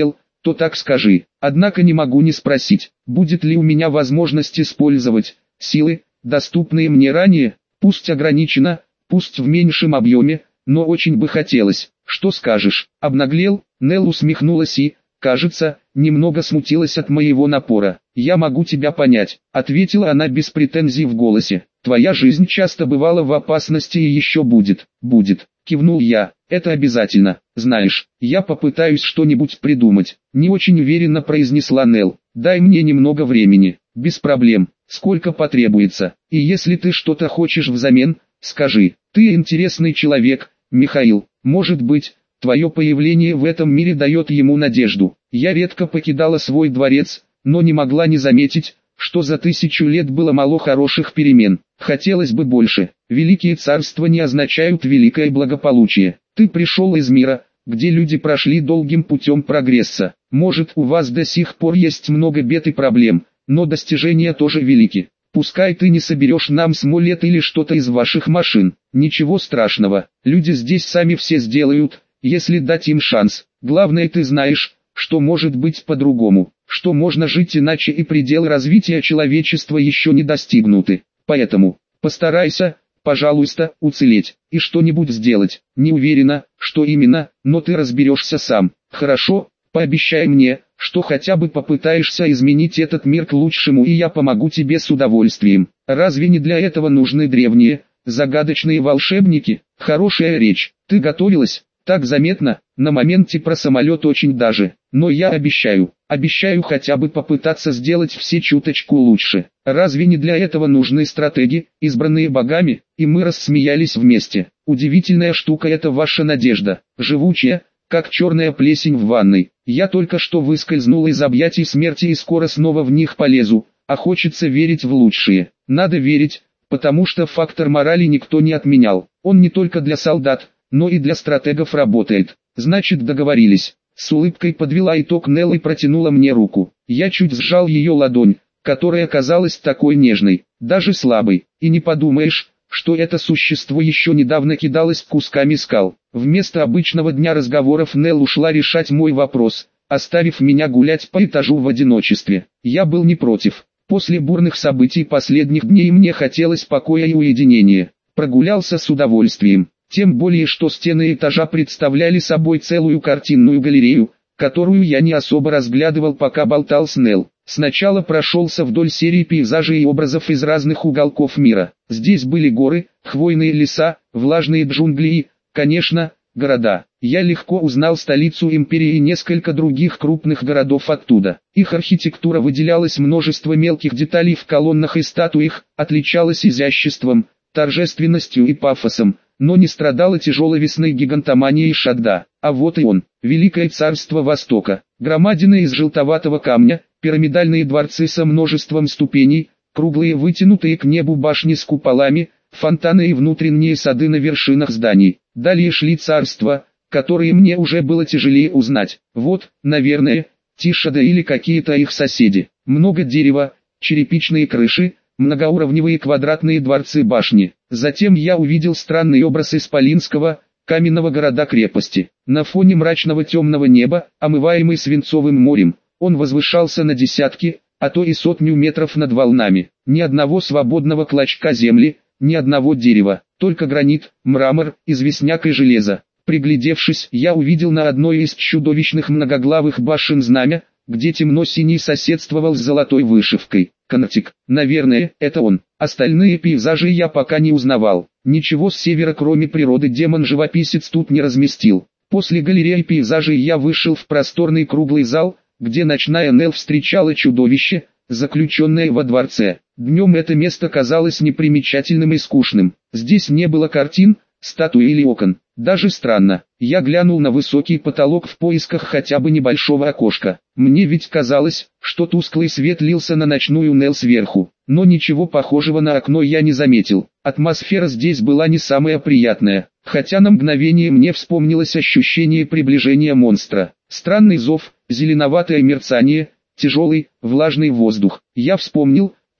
Speaker 1: то так скажи. Однако не могу не спросить, будет ли у меня возможность использовать силы, доступные мне ранее, пусть ограниченно, пусть в меньшем объеме, но очень бы хотелось. Что скажешь? Обнаглел? Нелл усмехнулась и, кажется, немного смутилась от моего напора. «Я могу тебя понять», — ответила она без претензий в голосе. «Твоя жизнь часто бывала в опасности и еще будет». «Будет», — кивнул я. «Это обязательно. Знаешь, я попытаюсь что-нибудь придумать», — не очень уверенно произнесла Нелл. «Дай мне немного времени». «Без проблем. Сколько потребуется. И если ты что-то хочешь взамен, скажи. Ты интересный человек, Михаил. Может быть, твое появление в этом мире дает ему надежду». Я редко покидала свой дворец, но не могла не заметить, что за тысячу лет было мало хороших перемен. Хотелось бы больше. Великие царства не означают великое благополучие. Ты пришел из мира, где люди прошли долгим путем прогресса. Может, у вас до сих пор есть много бед и проблем, но достижения тоже велики. Пускай ты не соберешь нам смолет или что-то из ваших машин. Ничего страшного, люди здесь сами все сделают, если дать им шанс. Главное, ты знаешь, что может быть по-другому, что можно жить иначе и пределы развития человечества еще не достигнуты. Поэтому, постарайся, пожалуйста, уцелеть и что-нибудь сделать. Не уверена, что именно, но ты разберешься сам. Хорошо, пообещай мне, что хотя бы попытаешься изменить этот мир к лучшему, и я помогу тебе с удовольствием. Разве не для этого нужны древние, загадочные волшебники? Хорошая речь. Ты готовилась? Так заметно, на моменте про самолет очень даже, но я обещаю, обещаю хотя бы попытаться сделать все чуточку лучше. Разве не для этого нужны стратеги, избранные богами? И мы рассмеялись вместе. Удивительная штука это ваша надежда, живучая, как черная плесень в ванной. Я только что выскользнул из объятий смерти и скоро снова в них полезу, а хочется верить в лучшее. Надо верить, потому что фактор морали никто не отменял. Он не только для солдат, но и для стратегов работает. Значит, договорились. С улыбкой подвела итог Нелл и протянула мне руку. Я чуть сжал ее ладонь, которая казалась такой нежной, даже слабой. И не подумаешь, что это существо еще недавно кидалось кусками скал. Вместо обычного дня разговоров Нелл ушла решать мой вопрос, оставив меня гулять по этажу в одиночестве. Я был не против. После бурных событий последних дней мне хотелось покоя и уединения. Прогулялся с удовольствием. Тем более, что стены этажа представляли собой целую картинную галерею, которую я не особо разглядывал, пока болтал с Нелл. Сначала прошелся вдоль серии пейзажей и образов из разных уголков мира. Здесь были горы, хвойные леса, влажные джунгли и, конечно, города. Я легко узнал столицу империи и несколько других крупных городов оттуда. Их архитектура выделялась множество мелких деталей в колоннах и статуях, отличалась изяществом, торжественностью и пафосом, но не страдала тяжеловесной гигантоманией Шадда. А вот и он, Великое Царство Востока. Громадины из желтоватого камня, пирамидальные дворцы со множеством ступеней, круглые вытянутые к небу башни с куполами, фонтаны и внутренние сады на вершинах зданий. Далее шли царства, которые мне уже было тяжелее узнать. Вот, наверное, Тишада или какие-то их соседи. Много дерева, черепичные крыши, многоуровневые квадратные дворцы-башни. Затем я увидел странный образ исполинского, каменного города-крепости. На фоне мрачного темного неба, омываемый свинцовым морем, он возвышался на десятки, а то и сотню метров над волнами. Ни одного свободного клочка земли, ни одного дерева, только гранит, мрамор, известняк и железо. Приглядевшись, я увидел на одной из чудовищных многоглавых башен знамя, где темно-синий соседствовал с золотой вышивкой. Контик, наверное, это он. Остальные пейзажи я пока не узнавал. Ничего с севера кроме природы демон-живописец тут не разместил. После галереи пейзажей я вышел в просторный круглый зал, где ночная Нелл встречала чудовище, заключенное во дворце. Днем это место казалось непримечательным и скучным. Здесь не было картин, статуй или окон. Даже странно, я глянул на высокий потолок в поисках хотя бы небольшого окошка. Мне ведь казалось, что тусклый свет лился на ночную Нелл сверху, но ничего похожего на окно я не заметил. Атмосфера здесь была не самая приятная, хотя на мгновение мне вспомнилось ощущение приближения монстра. Странный зов, зеленоватое мерцание, тяжелый, влажный воздух. Я вспомнил,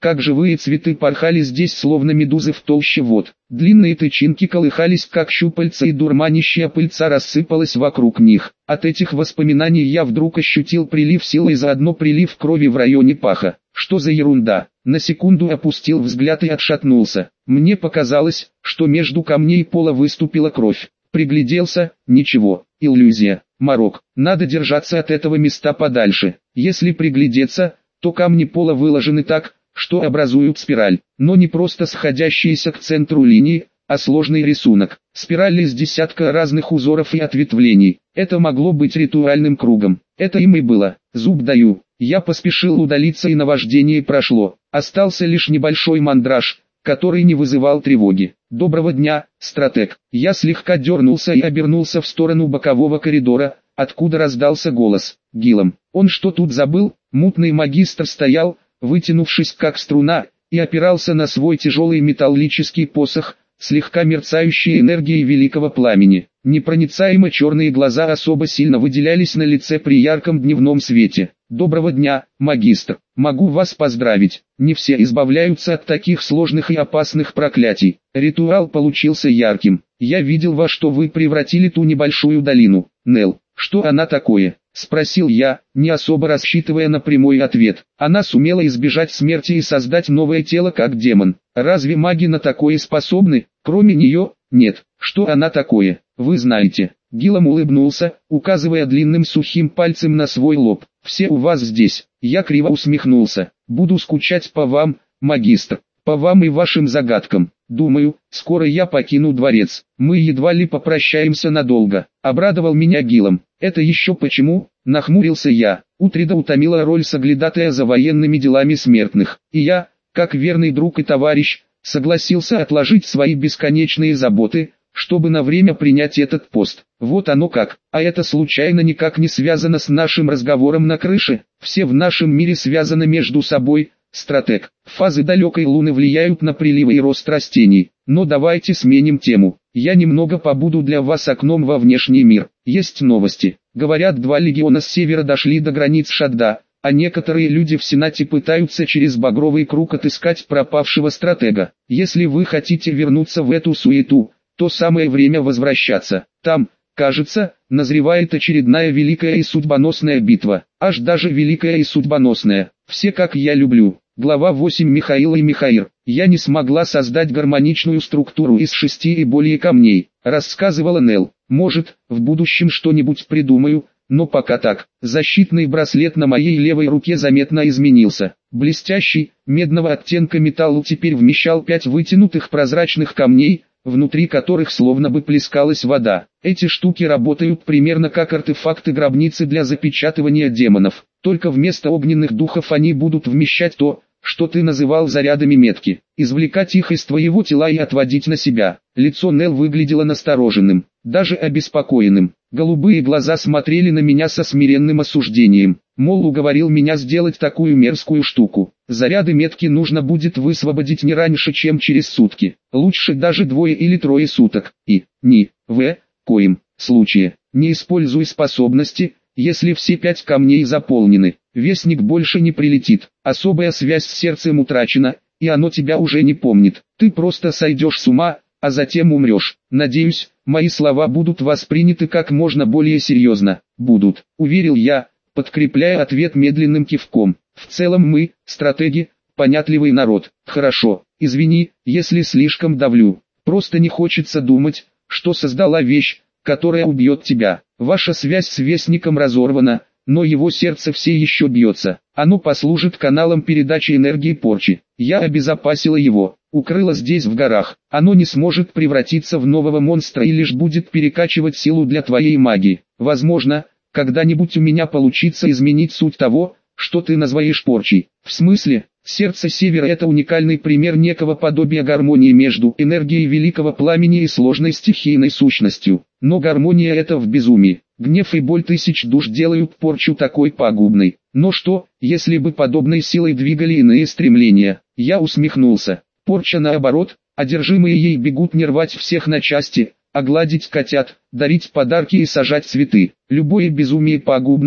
Speaker 1: как живые цветы порхали здесь словно медузы в толще вод. Длинные тычинки колыхались как щупальца и дурманящая пыльца рассыпалась вокруг них. От этих воспоминаний я вдруг ощутил прилив силы и заодно прилив крови в районе паха. Что за ерунда? На секунду опустил взгляд и отшатнулся. Мне показалось, что между камней пола выступила кровь. Пригляделся, ничего, иллюзия, морок. Надо держаться от этого места подальше. Если приглядеться, то камни пола выложены так, что образуют спираль, но не просто сходящиеся к центру линии, а сложный рисунок. Спираль из десятка разных узоров и ответвлений. Это могло быть ритуальным кругом. Это им и было. Зуб даю. Я поспешил удалиться, и наваждение прошло. Остался лишь небольшой мандраж, который не вызывал тревоги. «Доброго дня, стратег». Я слегка дернулся и обернулся в сторону бокового коридора, откуда раздался голос. «Гилом». Он что тут забыл? Мутный магистр стоял, вытянувшись как струна, и опирался на свой тяжелый металлический посох, слегка мерцающий энергией великого пламени. Непроницаемо черные глаза особо сильно выделялись на лице при ярком дневном свете. «Доброго дня, магистр. Могу вас поздравить. Не все избавляются от таких сложных и опасных проклятий. Ритуал получился ярким. Я видел, во что вы превратили ту небольшую долину. Нел, что она такое?» — спросил я, не особо рассчитывая на прямой ответ. Она сумела избежать смерти и создать новое тело как демон. Разве маги на такое способны? Кроме нее, нет. Что она такое, вы знаете. Гилом улыбнулся, указывая длинным сухим пальцем на свой лоб. «Все у вас здесь». Я криво усмехнулся. «Буду скучать по вам, магистр, по вам и вашим загадкам. Думаю, скоро я покину дворец. Мы едва ли попрощаемся надолго». Обрадовал меня Гилом. «Это еще почему?» — нахмурился я. Утрида утомила роль соглядатая за военными делами смертных. И я, как верный друг и товарищ, согласился отложить свои бесконечные заботы, чтобы на время принять этот пост. Вот оно как. А это случайно никак не связано с нашим разговором на крыше? Все в нашем мире связаны между собой, стратег. Фазы далекой луны влияют на приливы и рост растений. Но давайте сменим тему. Я немного побуду для вас окном во внешний мир. Есть новости. Говорят, два легиона с севера дошли до границ Шадда, а некоторые люди в Сенате пытаются через багровый круг отыскать пропавшего стратега. Если вы хотите вернуться в эту суету, то самое время возвращаться. Там, кажется, назревает очередная великая и судьбоносная битва. Аж даже великая и судьбоносная. Все как я люблю. Глава восемь. Михаил и Михаир. Я не смогла создать гармоничную структуру из шести и более камней, рассказывала Нел. Может, в будущем что-нибудь придумаю, но пока так. Защитный браслет на моей левой руке заметно изменился. Блестящий, медного оттенка металл теперь вмещал пять вытянутых прозрачных камней, внутри которых словно бы плескалась вода. Эти штуки работают примерно как артефакты гробницы для запечатывания демонов, только вместо огненных духов они будут вмещать то, что ты называл зарядами метки, извлекать их из твоего тела и отводить на себя. Лицо Нел выглядело настороженным, даже обеспокоенным. Голубые глаза смотрели на меня со смиренным осуждением. Мол, уговорил меня сделать такую мерзкую штуку. Заряды метки нужно будет высвободить не раньше, чем через сутки. Лучше даже двое или трое суток. И, ни, в, коим случае, не используй способности, если все пять камней заполнены. Вестник больше не прилетит. Особая связь с сердцем утрачена, и оно тебя уже не помнит. Ты просто сойдешь с ума, а затем умрешь. Надеюсь, мои слова будут восприняты как можно более серьезно. Будут, уверил я, подкрепляя ответ медленным кивком. В целом мы, стратеги, понятливый народ. Хорошо, извини, если слишком давлю. Просто не хочется думать, что создала вещь, которая убьет тебя. Ваша связь с Вестником разорвана, но его сердце все еще бьется. Оно послужит каналом передачи энергии порчи. Я обезопасила его, укрыла здесь в горах. Оно не сможет превратиться в нового монстра и лишь будет перекачивать силу для твоей магии. Возможно, когда-нибудь у меня получится изменить суть того, что ты называешь порчей. В смысле, сердце Севера — это уникальный пример некого подобия гармонии между энергией великого пламени и сложной стихийной сущностью. Но гармония — это в безумии. Гнев и боль тысяч душ делают порчу такой пагубной. Но что, если бы подобной силой двигали иные стремления? Я усмехнулся. Порча наоборот, одержимые ей бегут не рвать всех на части, а гладить котят, дарить подарки и сажать цветы. Любое безумие пагубно,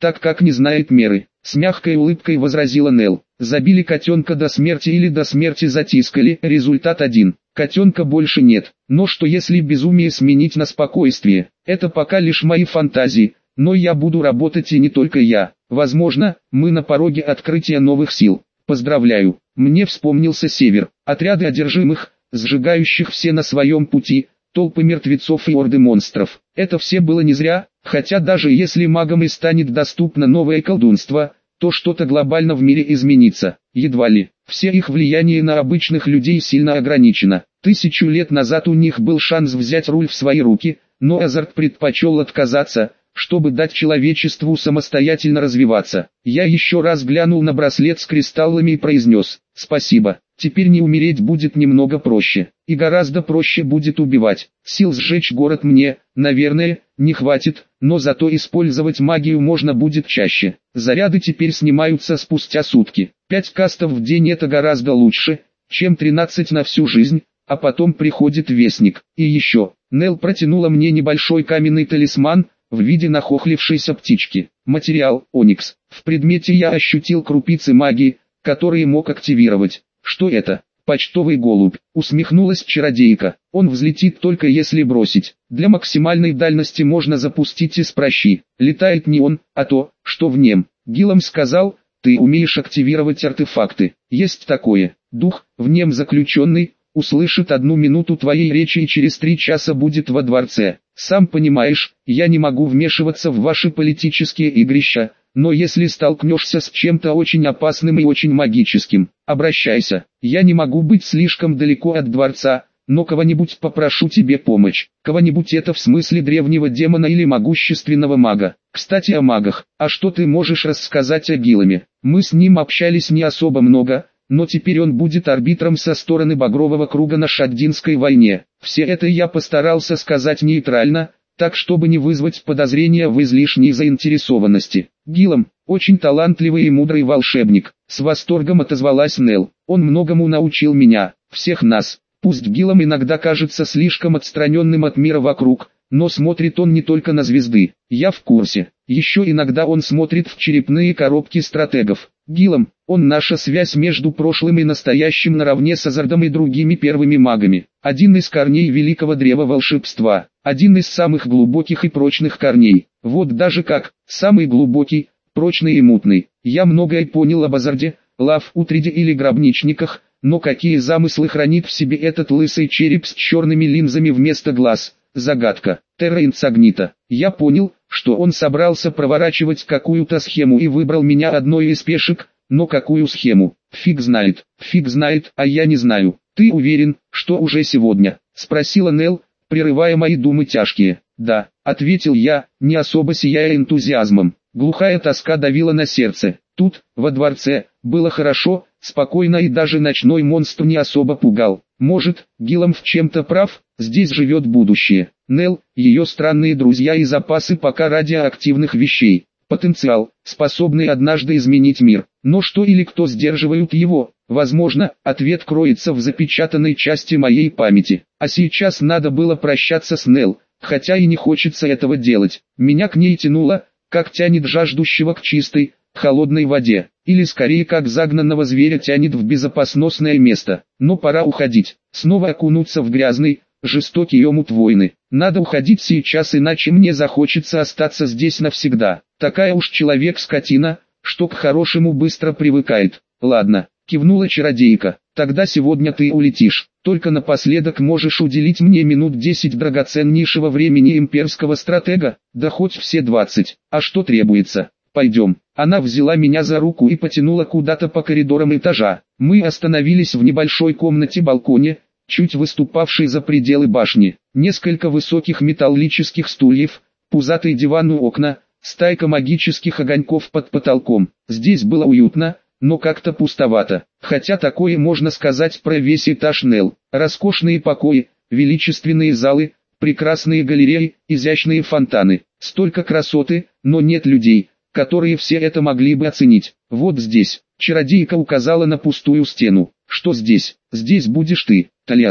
Speaker 1: так как не знает меры. С мягкой улыбкой возразила Нелл. Забили котенка до смерти или до смерти затискали, результат один. Котенка больше нет. Но что если безумие сменить на спокойствие? Это пока лишь мои фантазии, но я буду работать и не только я. Возможно, мы на пороге открытия новых сил. Поздравляю. Мне вспомнился Север. Отряды одержимых, сжигающих все на своем пути, толпы мертвецов и орды монстров. Это все было не зря, хотя даже если магам и станет доступно новое колдунство, то что-то глобально в мире изменится. Едва ли. Все их влияние на обычных людей сильно ограничено. Тысячу лет назад у них был шанс взять руль в свои руки, но Азарт предпочел отказаться, чтобы дать человечеству самостоятельно развиваться. Я еще раз глянул на браслет с кристаллами и произнес: «Спасибо, теперь не умереть будет немного проще, и гораздо проще будет убивать. Сил сжечь город мне, наверное, не хватит, но зато использовать магию можно будет чаще. Заряды теперь снимаются спустя сутки. Пять кастов в день — это гораздо лучше, чем тринадцать на всю жизнь, а потом приходит вестник. И еще, Нелл протянула мне небольшой каменный талисман, в виде нахохлившейся птички. Материал — оникс. В предмете я ощутил крупицы магии, которые мог активировать. Что это? Почтовый голубь. Усмехнулась чародейка. Он взлетит только если бросить. Для максимальной дальности можно запустить из пращи. Летает не он, а то, что в нем. Гилом сказал: ты умеешь активировать артефакты. Есть такое. Дух, в нем заключенный, услышит одну минуту твоей речи и через три часа будет во дворце. Сам понимаешь, я не могу вмешиваться в ваши политические игрища, но если столкнешься с чем-то очень опасным и очень магическим, обращайся. Я не могу быть слишком далеко от дворца, но кого-нибудь попрошу тебе помочь. Кого-нибудь — это в смысле древнего демона или могущественного мага. Кстати, о магах. А что ты можешь рассказать о Гиламе? Мы с ним общались не особо много, но теперь он будет арбитром со стороны Багрового круга на Шаддинской войне. Все это я постарался сказать нейтрально, так чтобы не вызвать подозрения в излишней заинтересованности. Гилам — очень талантливый и мудрый волшебник, с восторгом отозвалась Нелл. Он многому научил меня, всех нас. Пусть Гилам иногда кажется слишком отстраненным от мира вокруг, но смотрит он не только на звезды. Я в курсе. Еще иногда он смотрит в черепные коробки стратегов. Гилам, он наша связь между прошлым и настоящим наравне с Азардом и другими первыми магами. Один из корней великого древа волшебства. Один из самых глубоких и прочных корней. Вот даже как, самый глубокий, прочный и мутный. Я многое понял об Азарде, Лав-Утреде или Гробничниках, но какие замыслы хранит в себе этот лысый череп с черными линзами вместо глаз? Загадка. Терра инкогнита. Я понял, что он собрался проворачивать какую-то схему и выбрал меня одной из пешек, но какую схему? Фиг знает, фиг знает, а я не знаю. Ты уверен, что уже сегодня? Спросила Нелл, прерывая мои думы тяжкие. Да, ответил я, не особо сияя энтузиазмом. Глухая тоска давила на сердце. Тут, во дворце, было хорошо, спокойно и даже ночной монстр не особо пугал. Может, Гилам в чем-то прав, здесь живет будущее. Нелл, ее странные друзья и запасы пока радиоактивных вещей. Потенциал, способный однажды изменить мир. Но что или кто сдерживают его? Возможно, ответ кроется в запечатанной части моей памяти. А сейчас надо было прощаться с Нелл, хотя и не хочется этого делать. Меня к ней тянуло, как тянет жаждущего к чистой, холодной воде, или скорее как загнанного зверя тянет в безопасное место. Но пора уходить, снова окунуться в грязный, жестокий омут войны. Надо уходить сейчас, иначе мне захочется остаться здесь навсегда. Такая уж человек-скотина, что к хорошему быстро привыкает. Ладно, кивнула чародейка, тогда сегодня ты улетишь. Только напоследок можешь уделить мне минут десять драгоценнейшего времени имперского стратега, да хоть все двадцать. А что требуется? Пойдем. Она взяла меня за руку и потянула куда-то по коридорам этажа. Мы остановились в небольшой комнате-балконе, чуть выступавшей за пределы башни. Несколько высоких металлических стульев, пузатый диван у окна, стайка магических огоньков под потолком. Здесь было уютно, но как-то пустовато. Хотя такое можно сказать про весь этаж Нелл. Роскошные покои, величественные залы, прекрасные галереи, изящные фонтаны. Столько красоты, но нет людей, которые все это могли бы оценить. Вот здесь, чародейка указала на пустую стену. Что здесь? Здесь будешь ты, Талиас.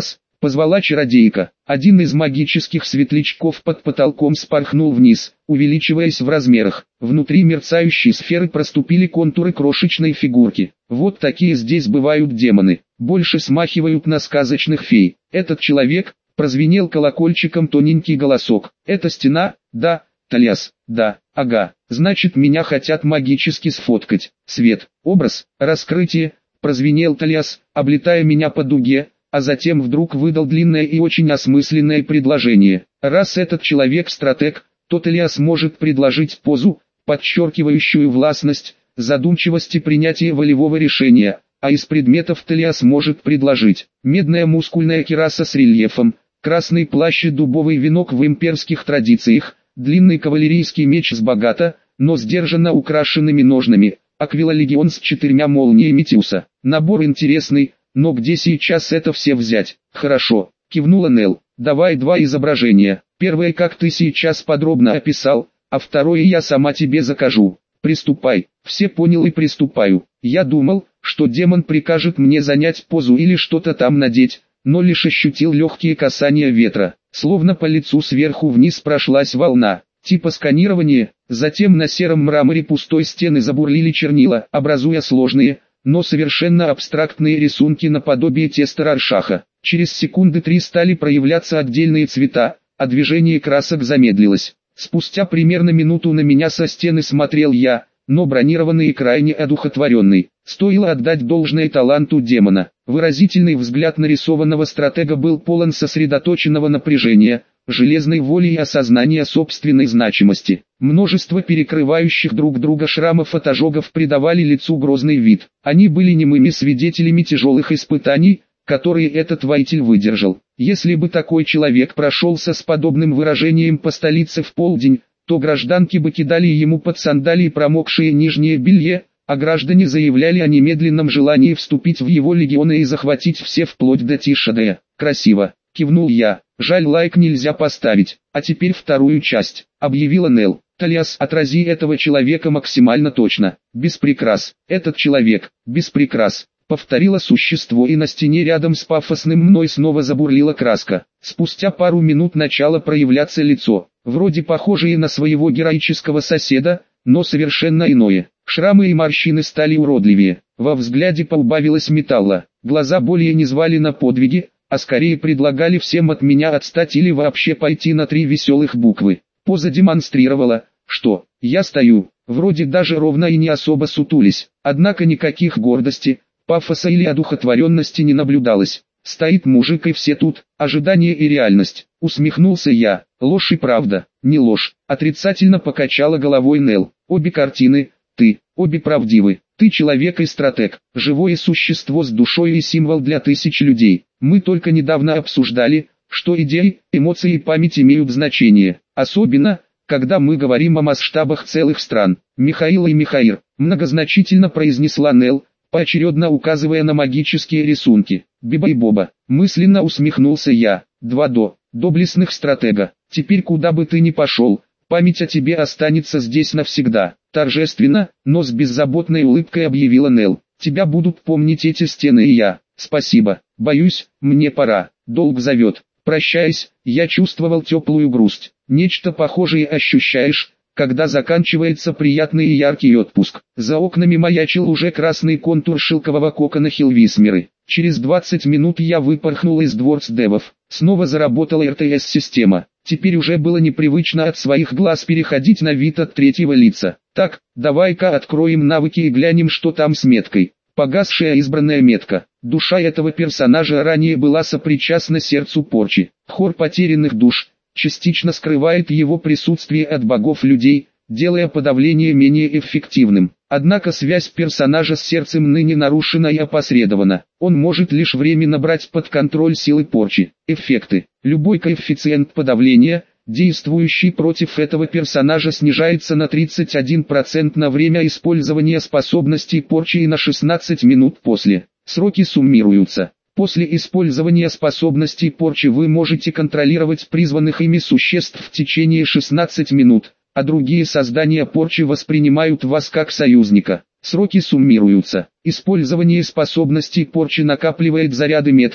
Speaker 1: позвала чародейка. Один из магических светлячков под потолком спорхнул вниз, увеличиваясь в размерах. Внутри мерцающей сферы проступили контуры крошечной фигурки. Вот такие здесь бывают демоны, больше смахивают на сказочных фей. Этот человек, прозвенел колокольчиком тоненький голосок. Это стена, да, Талиас, да, ага, значит меня хотят магически сфоткать. Свет, образ, раскрытие, прозвенел Талиас, облетая меня по дуге, а затем вдруг выдал длинное и очень осмысленное предложение. Раз этот человек стратег, то Талиас может предложить позу, подчеркивающую властность, задумчивость и принятие волевого решения, а из предметов Талиас может предложить медная мускульная кираса с рельефом, красный плащ и дубовый венок в имперских традициях, длинный кавалерийский меч с богато, но сдержанно украшенными ножнами, аквилолегион с четырьмя молниями Тиуса. Набор интересный, но где сейчас это все взять? Хорошо, кивнула Нел. Давай два изображения. Первое, как ты сейчас подробно описал, а второе я сама тебе закажу. Приступай. Все понял и приступаю. Я думал, что демон прикажет мне занять позу или что-то там надеть, но лишь ощутил легкие касания ветра, словно по лицу сверху вниз прошлась волна, типа сканирования. Затем на сером мраморе пустой стены забурлили чернила, образуя сложные, но совершенно абстрактные рисунки наподобие теста Роршаха. Через секунды три стали проявляться отдельные цвета, а движение красок замедлилось. Спустя примерно минуту на меня со стены смотрел я, но бронированный и крайне одухотворенный. Стоило отдать должное таланту демона. Выразительный взгляд нарисованного стратега был полон сосредоточенного напряжения, железной воли и осознания собственной значимости. Множество перекрывающих друг друга шрамов от ожогов придавали лицу грозный вид. Они были немыми свидетелями тяжелых испытаний, которые этот воитель выдержал. Если бы такой человек прошелся с подобным выражением по столице в полдень, то гражданки бы кидали ему под сандалии промокшее нижнее белье, а граждане заявляли о немедленном желании вступить в его легионы и захватить все вплоть до Тишадея. Красиво, кивнул я. Жаль, лайк нельзя поставить. А теперь вторую часть, объявила Нел. Талиас, отрази этого человека максимально точно. Без прикрас. Этот человек, без прикрас. Повторило существо, и на стене рядом с пафосным мной снова забурлила краска. Спустя пару минут начало проявляться лицо, вроде похожее на своего героического соседа, но совершенно иное. Шрамы и морщины стали уродливее, во взгляде поубавилось металла, глаза более не звали на подвиги, а скорее предлагали всем от меня отстать или вообще пойти на три веселых буквы. Поза демонстрировала, что я стою, вроде даже ровно и не особо сутулись, однако никаких гордости, пафоса или одухотворенности не наблюдалось. Стоит мужик и все тут, ожидание и реальность. Усмехнулся я. Ложь и правда, не ложь. Отрицательно покачала головой Нел. Обе картины, ты, обе правдивы. Ты человек и стратег, живое существо с душой и символ для тысяч людей. Мы только недавно обсуждали, что идеи, эмоции и память имеют значение. Особенно, когда мы говорим о масштабах целых стран. Михаил и Михаир, многозначительно произнесла Нел, поочередно указывая на магические рисунки. Биба и Боба, мысленно усмехнулся я. Два до, доблестных стратега. Теперь куда бы ты ни пошел, память о тебе останется здесь навсегда. Торжественно, но с беззаботной улыбкой объявила Нел. Тебя будут помнить эти стены и я. Спасибо, боюсь, мне пора. Долг зовет. Прощаясь, я чувствовал теплую грусть. Нечто похожее ощущаешь, когда заканчивается приятный и яркий отпуск. За окнами маячил уже красный контур шелкового кокона Хилвисмеры. Через двадцать минут я выпорхнул из дворцдевов. Снова заработала эр тэ эс-система. Теперь уже было непривычно от своих глаз переходить на вид от третьего лица. Так, давай-ка откроем навыки и глянем, что там с меткой. Погасшая избранная метка. Душа этого персонажа ранее была сопричастна сердцу порчи. Хор потерянных душ частично скрывает его присутствие от богов людей, делая подавление менее эффективным. Однако связь персонажа с сердцем ныне нарушена и опосредована. Он может лишь временно брать под контроль силы порчи. Эффекты. Любой коэффициент подавления, действующий против этого персонажа, снижается на тридцать один процент на время использования способностей порчи и на шестнадцать минут после. Сроки суммируются. После использования способностей порчи вы можете контролировать призванных ими существ в течение шестнадцати минут, а другие создания порчи воспринимают вас как союзника. Сроки суммируются. Использование способностей порчи накапливает заряды метки,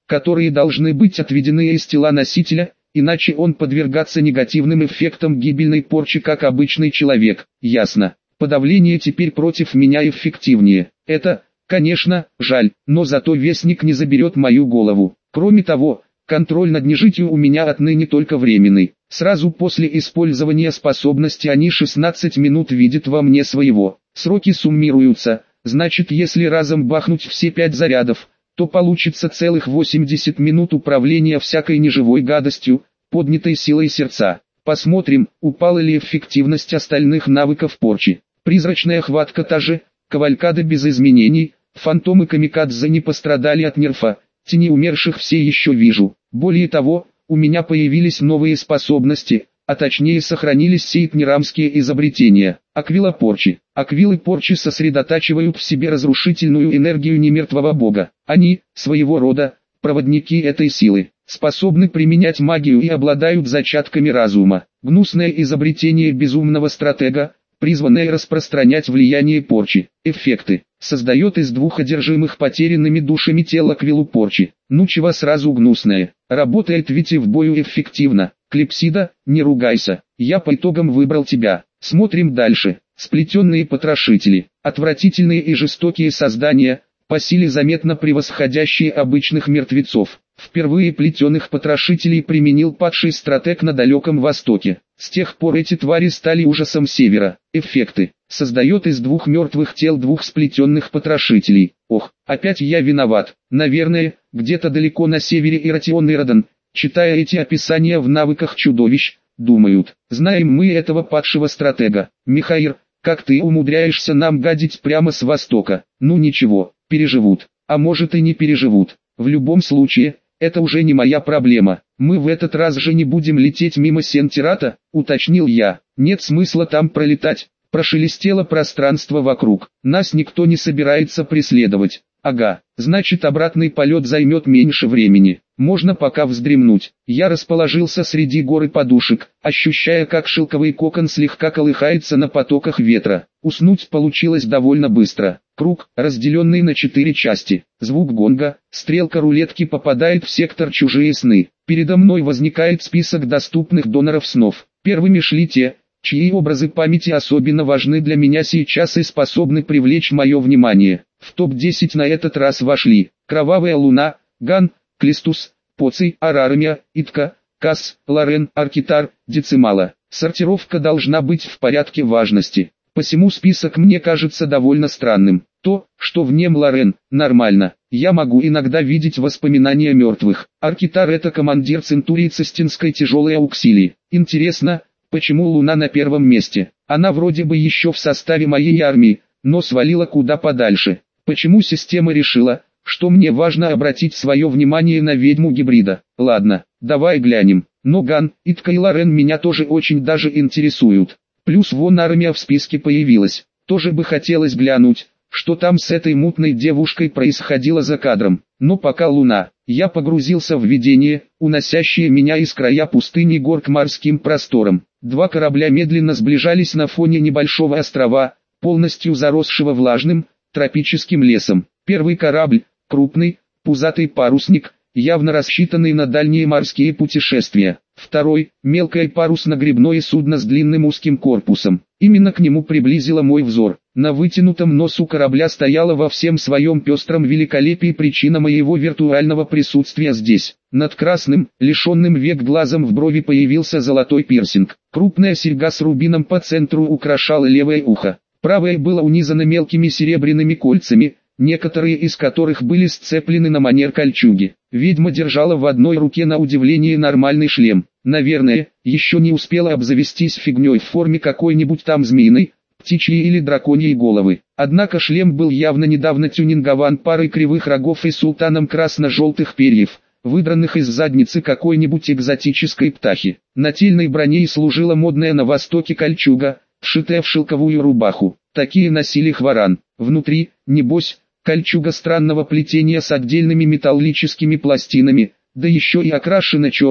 Speaker 1: которые должны быть отведены из тела носителя, иначе он подвергаться негативным эффектам гибельной порчи как обычный человек. Ясно. Подавление теперь против меня эффективнее. Это, конечно, жаль, но зато Вестник не заберет мою голову. Кроме того, контроль над нежитью у меня отныне только временный. Сразу после использования способности они шестнадцать минут видят во мне своего. Сроки суммируются, значит, если разом бахнуть все пять зарядов, то получится целых восемьдесят минут управления всякой неживой гадостью, поднятой силой сердца. Посмотрим, упала ли эффективность остальных навыков порчи. Призрачная хватка та же, кавалькада без изменений, фантомы камикадзе не пострадали от нерфа, тени умерших все еще вижу. Более того, у меня появились новые способности, а точнее сохранились сейтнирамские изобретения. Аквила порчи. Аквилы порчи сосредотачивают в себе разрушительную энергию немертвого бога. Они, своего рода, проводники этой силы, способны применять магию и обладают зачатками разума. Гнусное изобретение безумного стратега, призванное распространять влияние порчи. Эффекты. Создает из двух одержимых потерянными душами тел аквилу порчи. Ну чего сразу гнусное. Работает ведь и в бою эффективно. Клипсида, не ругайся, я по итогам выбрал тебя. Смотрим дальше. Сплетенные потрошители. Отвратительные и жестокие создания, по силе заметно превосходящие обычных мертвецов. Впервые плетеных потрошителей применил падший стратег на Далеком Востоке. С тех пор эти твари стали ужасом севера. Эффекты. Создает из двух мертвых тел двух сплетенных потрошителей. Ох, опять я виноват. Наверное, где-то далеко на севере Иратион Ирадан, читая эти описания в навыках чудовищ, думают, знаем мы этого падшего стратега. Михаил, как ты умудряешься нам гадить прямо с востока? Ну ничего, переживут, а может и не переживут. В любом случае, это уже не моя проблема. Мы в этот раз же не будем лететь мимо Сентирата, уточнил я. Нет смысла там пролетать. Прошелестело пространство вокруг. Нас никто не собирается преследовать. Ага, значит обратный полет займет меньше времени. Можно пока вздремнуть. Я расположился среди горы подушек, ощущая, как шелковый кокон слегка колыхается на потоках ветра. Уснуть получилось довольно быстро. Круг, разделенный на четыре части. Звук гонга, стрелка рулетки попадает в сектор чужие сны. Передо мной возникает список доступных доноров снов. Первыми шли те, чьи образы памяти особенно важны для меня сейчас и способны привлечь мое внимание. В топ десять на этот раз вошли Кровавая Луна, Ган, Клистус, Поций, Арарамия, Итка, Касс, Лорен, Аркитар, Децимала. Сортировка должна быть в порядке важности. Посему список мне кажется довольно странным. То, что в нем Лорен, нормально. Я могу иногда видеть воспоминания мертвых. Аркитар — это командир Центурии Цистинской тяжелой ауксилии. Интересно, почему Луна на первом месте? Она вроде бы еще в составе моей армии, но свалила куда подальше. Почему система решила, что мне важно обратить свое внимание на ведьму гибрида? Ладно, давай глянем. Но Ган, Итка и Лорен меня тоже очень даже интересуют. Плюс вон армия в списке появилась. Тоже бы хотелось глянуть, что там с этой мутной девушкой происходило за кадром. Но пока Луна, я погрузился в видение, уносящее меня из края пустыни гор к морским просторам. Два корабля медленно сближались на фоне небольшого острова, полностью заросшего влажным, тропическим лесом. Первый корабль, крупный, пузатый парусник, явно рассчитанный на дальние морские путешествия. Второй, мелкое парусно-гребное судно с длинным узким корпусом. Именно к нему приблизило мой взор. На вытянутом носу корабля стояла во всем своем пестром великолепии причина моего виртуального присутствия здесь. Над красным, лишенным век глазом в брови появился золотой пирсинг. Крупная серьга с рубином по центру украшала левое ухо. Правое было унизано мелкими серебряными кольцами, некоторые из которых были сцеплены на манер кольчуги. Ведьма держала в одной руке на удивление нормальный шлем. Наверное, еще не успела обзавестись фигней в форме какой-нибудь там змеиной, птичьей или драконьей головы. Однако шлем был явно недавно тюнингован парой кривых рогов и султаном красно-желтых перьев, выдранных из задницы какой-нибудь экзотической птахи. Нательной броней служила модная на востоке кольчуга, вшитая в шелковую рубаху. Такие носили хваран. Внутри, небось, кольчуга странного плетения с отдельными металлическими пластинами, да еще и окрашена черным,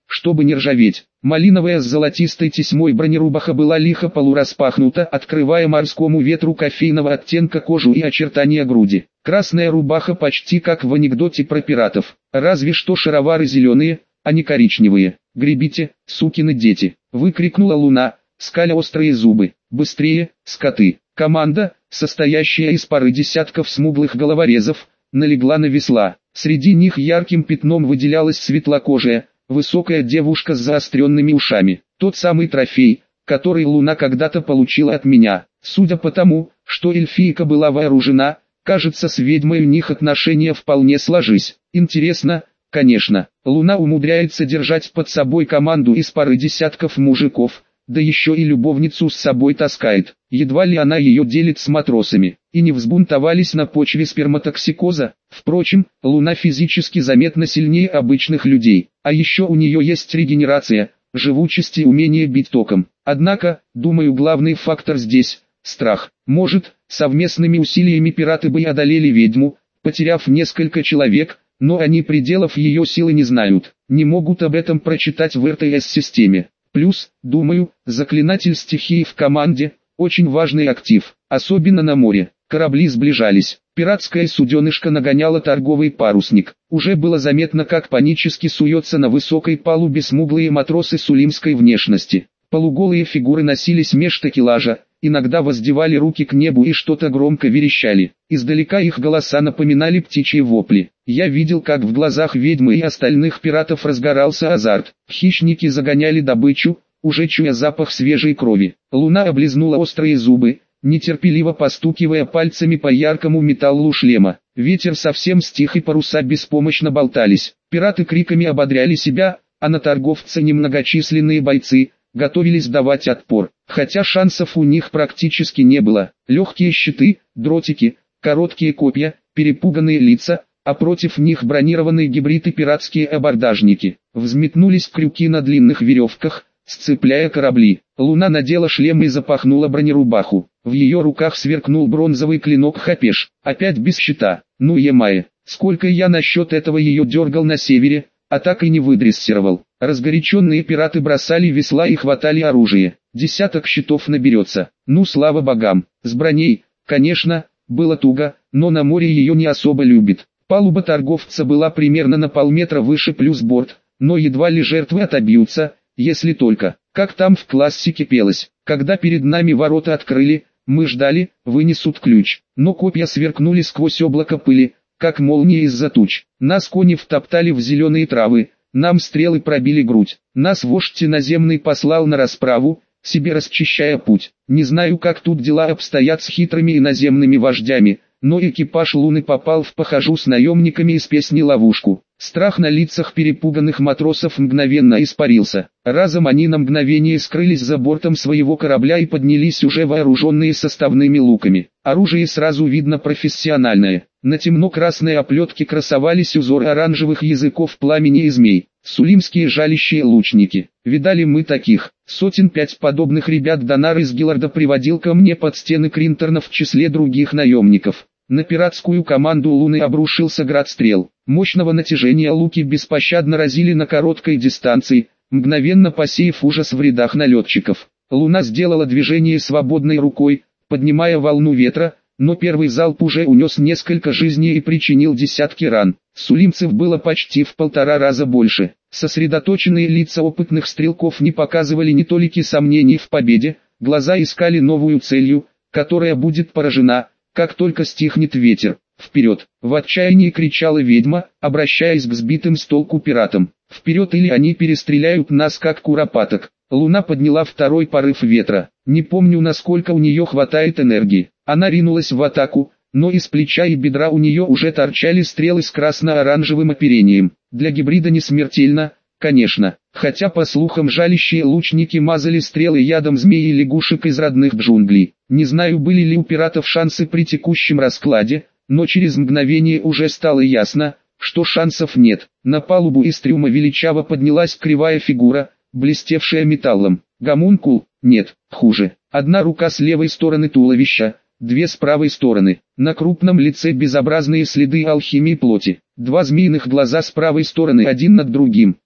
Speaker 1: чтобы не ржаветь. Малиновая с золотистой тесьмой бронерубаха была лихо полураспахнута, открывая морскому ветру кофейного оттенка кожу и очертания груди. Красная рубаха почти как в анекдоте про пиратов, разве что шаровары зеленые, а не коричневые. «Гребите, сукины дети!» — выкрикнула Луна, скаля острые зубы. «Быстрее, скоты!» Команда, состоящая из пары десятков смуглых головорезов, налегла на весла. Среди них ярким пятном выделялась светлокожая, высокая девушка с заостренными ушами. Тот самый трофей, который Луна когда-то получила от меня. Судя по тому, что эльфийка была вооружена, кажется, с ведьмой у них отношения вполне сложились. Интересно, конечно, Луна умудряется держать под собой команду из пары десятков мужиков, да еще и любовницу с собой таскает. Едва ли она ее делит с матросами. И не взбунтовались на почве сперматоксикоза. Впрочем, Луна физически заметно сильнее обычных людей. А еще у нее есть регенерация, живучесть и умение бить током. Однако, думаю, главный фактор здесь – страх. Может, совместными усилиями пираты бы и одолели ведьму, потеряв несколько человек, но они пределов ее силы не знают. Не могут об этом прочитать в эр тэ эс-системе. Плюс, думаю, заклинатель стихии в команде – очень важный актив, особенно на море. Корабли сближались. Пиратская суденышка нагоняла торговый парусник. Уже было заметно, как панически суется на высокой палубе смуглые матросы сулимской внешности. Полуголые фигуры носились меж такелажа, иногда воздевали руки к небу и что-то громко верещали. Издалека их голоса напоминали птичьи вопли. Я видел, как в глазах ведьмы и остальных пиратов разгорался азарт. Хищники загоняли добычу, уже чуя запах свежей крови. Луна облизнула острые зубы, нетерпеливо постукивая пальцами по яркому металлу шлема. Ветер совсем стих и паруса беспомощно болтались. Пираты криками ободряли себя, а на торговца немногочисленные бойцы готовились давать отпор, хотя шансов у них практически не было. Легкие щиты, дротики, короткие копья, перепуганные лица, а против них бронированные гибриды пиратские абордажники. Взметнулись крюки на длинных веревках, сцепляя корабли. Луна надела шлем и запахнула бронерубаху. В ее руках сверкнул бронзовый клинок Хапеш, опять без щита. Ну е-мае, сколько я насчет этого ее дергал на севере, а так и не выдрессировал. Разгоряченные пираты бросали весла и хватали оружие. Десяток щитов наберется. Ну слава богам. С броней, конечно, было туго, но на море ее не особо любит. Палуба торговца была примерно на полметра выше плюс борт, но едва ли жертвы отобьются, если только, как там в классике пелось. Когда перед нами ворота открыли, мы ждали, вынесут ключ. Но копья сверкнули сквозь облако пыли, как молния из-за туч. Нас кони втоптали в зеленые травы, нам стрелы пробили грудь. Нас вождь иноземный послал на расправу, себе расчищая путь. Не знаю, как тут дела обстоят с хитрыми иноземными вождями, но экипаж Луны попал в похожу с наемниками из песни ловушку. Страх на лицах перепуганных матросов мгновенно испарился. Разом они на мгновение скрылись за бортом своего корабля и поднялись уже вооруженные составными луками. Оружие сразу видно профессиональное. На темно-красной оплетке красовались узоры оранжевых языков пламени и змей. Сулимские жалящие лучники. Видали мы таких. Сотен пять подобных ребят Донар из Гилларда приводил ко мне под стены Кринтерна в числе других наемников. На пиратскую команду Луны обрушился град стрел. Мощного натяжения луки беспощадно разили на короткой дистанции, мгновенно посеяв ужас в рядах налетчиков. Луна сделала движение свободной рукой, поднимая волну ветра, но первый залп уже унес несколько жизней и причинил десятки ран. Сулимцев было почти в полтора раза больше. Сосредоточенные лица опытных стрелков не показывали ни толики сомнений в победе, глаза искали новую целью, которая будет поражена, как только стихнет ветер. «Вперед!» — в отчаянии кричала ведьма, обращаясь к сбитым с толку пиратам. «Вперед, или они перестреляют нас как куропаток!» Луна подняла второй порыв ветра. Не помню, насколько у нее хватает энергии. Она ринулась в атаку, но из плеча и бедра у нее уже торчали стрелы с красно-оранжевым оперением. Для гибрида не смертельно, конечно, хотя по слухам жалящие лучники мазали стрелы ядом змей и лягушек из родных джунглей. Не знаю, были ли у пиратов шансы при текущем раскладе, но через мгновение уже стало ясно, что шансов нет. На палубу из трюма величаво поднялась кривая фигура, блестевшая металлом. Гомункул? Нет, хуже. Одна рука с левой стороны туловища, две с правой стороны. На крупном лице безобразные следы алхимии плоти. Два змеиных глаза с правой стороны один над другим.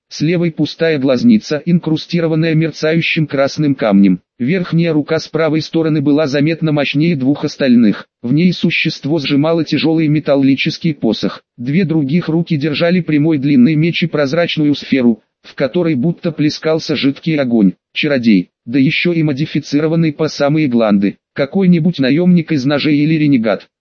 Speaker 1: с левой пустая глазница, инкрустированная мерцающим красным камнем. Верхняя рука с правой стороны была заметно мощнее двух остальных. В ней существо сжимало тяжелый металлический посох. Две других руки держали прямой длинный меч и прозрачную сферу, в которой будто плескался жидкий огонь. Чародей, да еще и модифицированный по самые гланды. Какой-нибудь наемник из ножей или ренегат.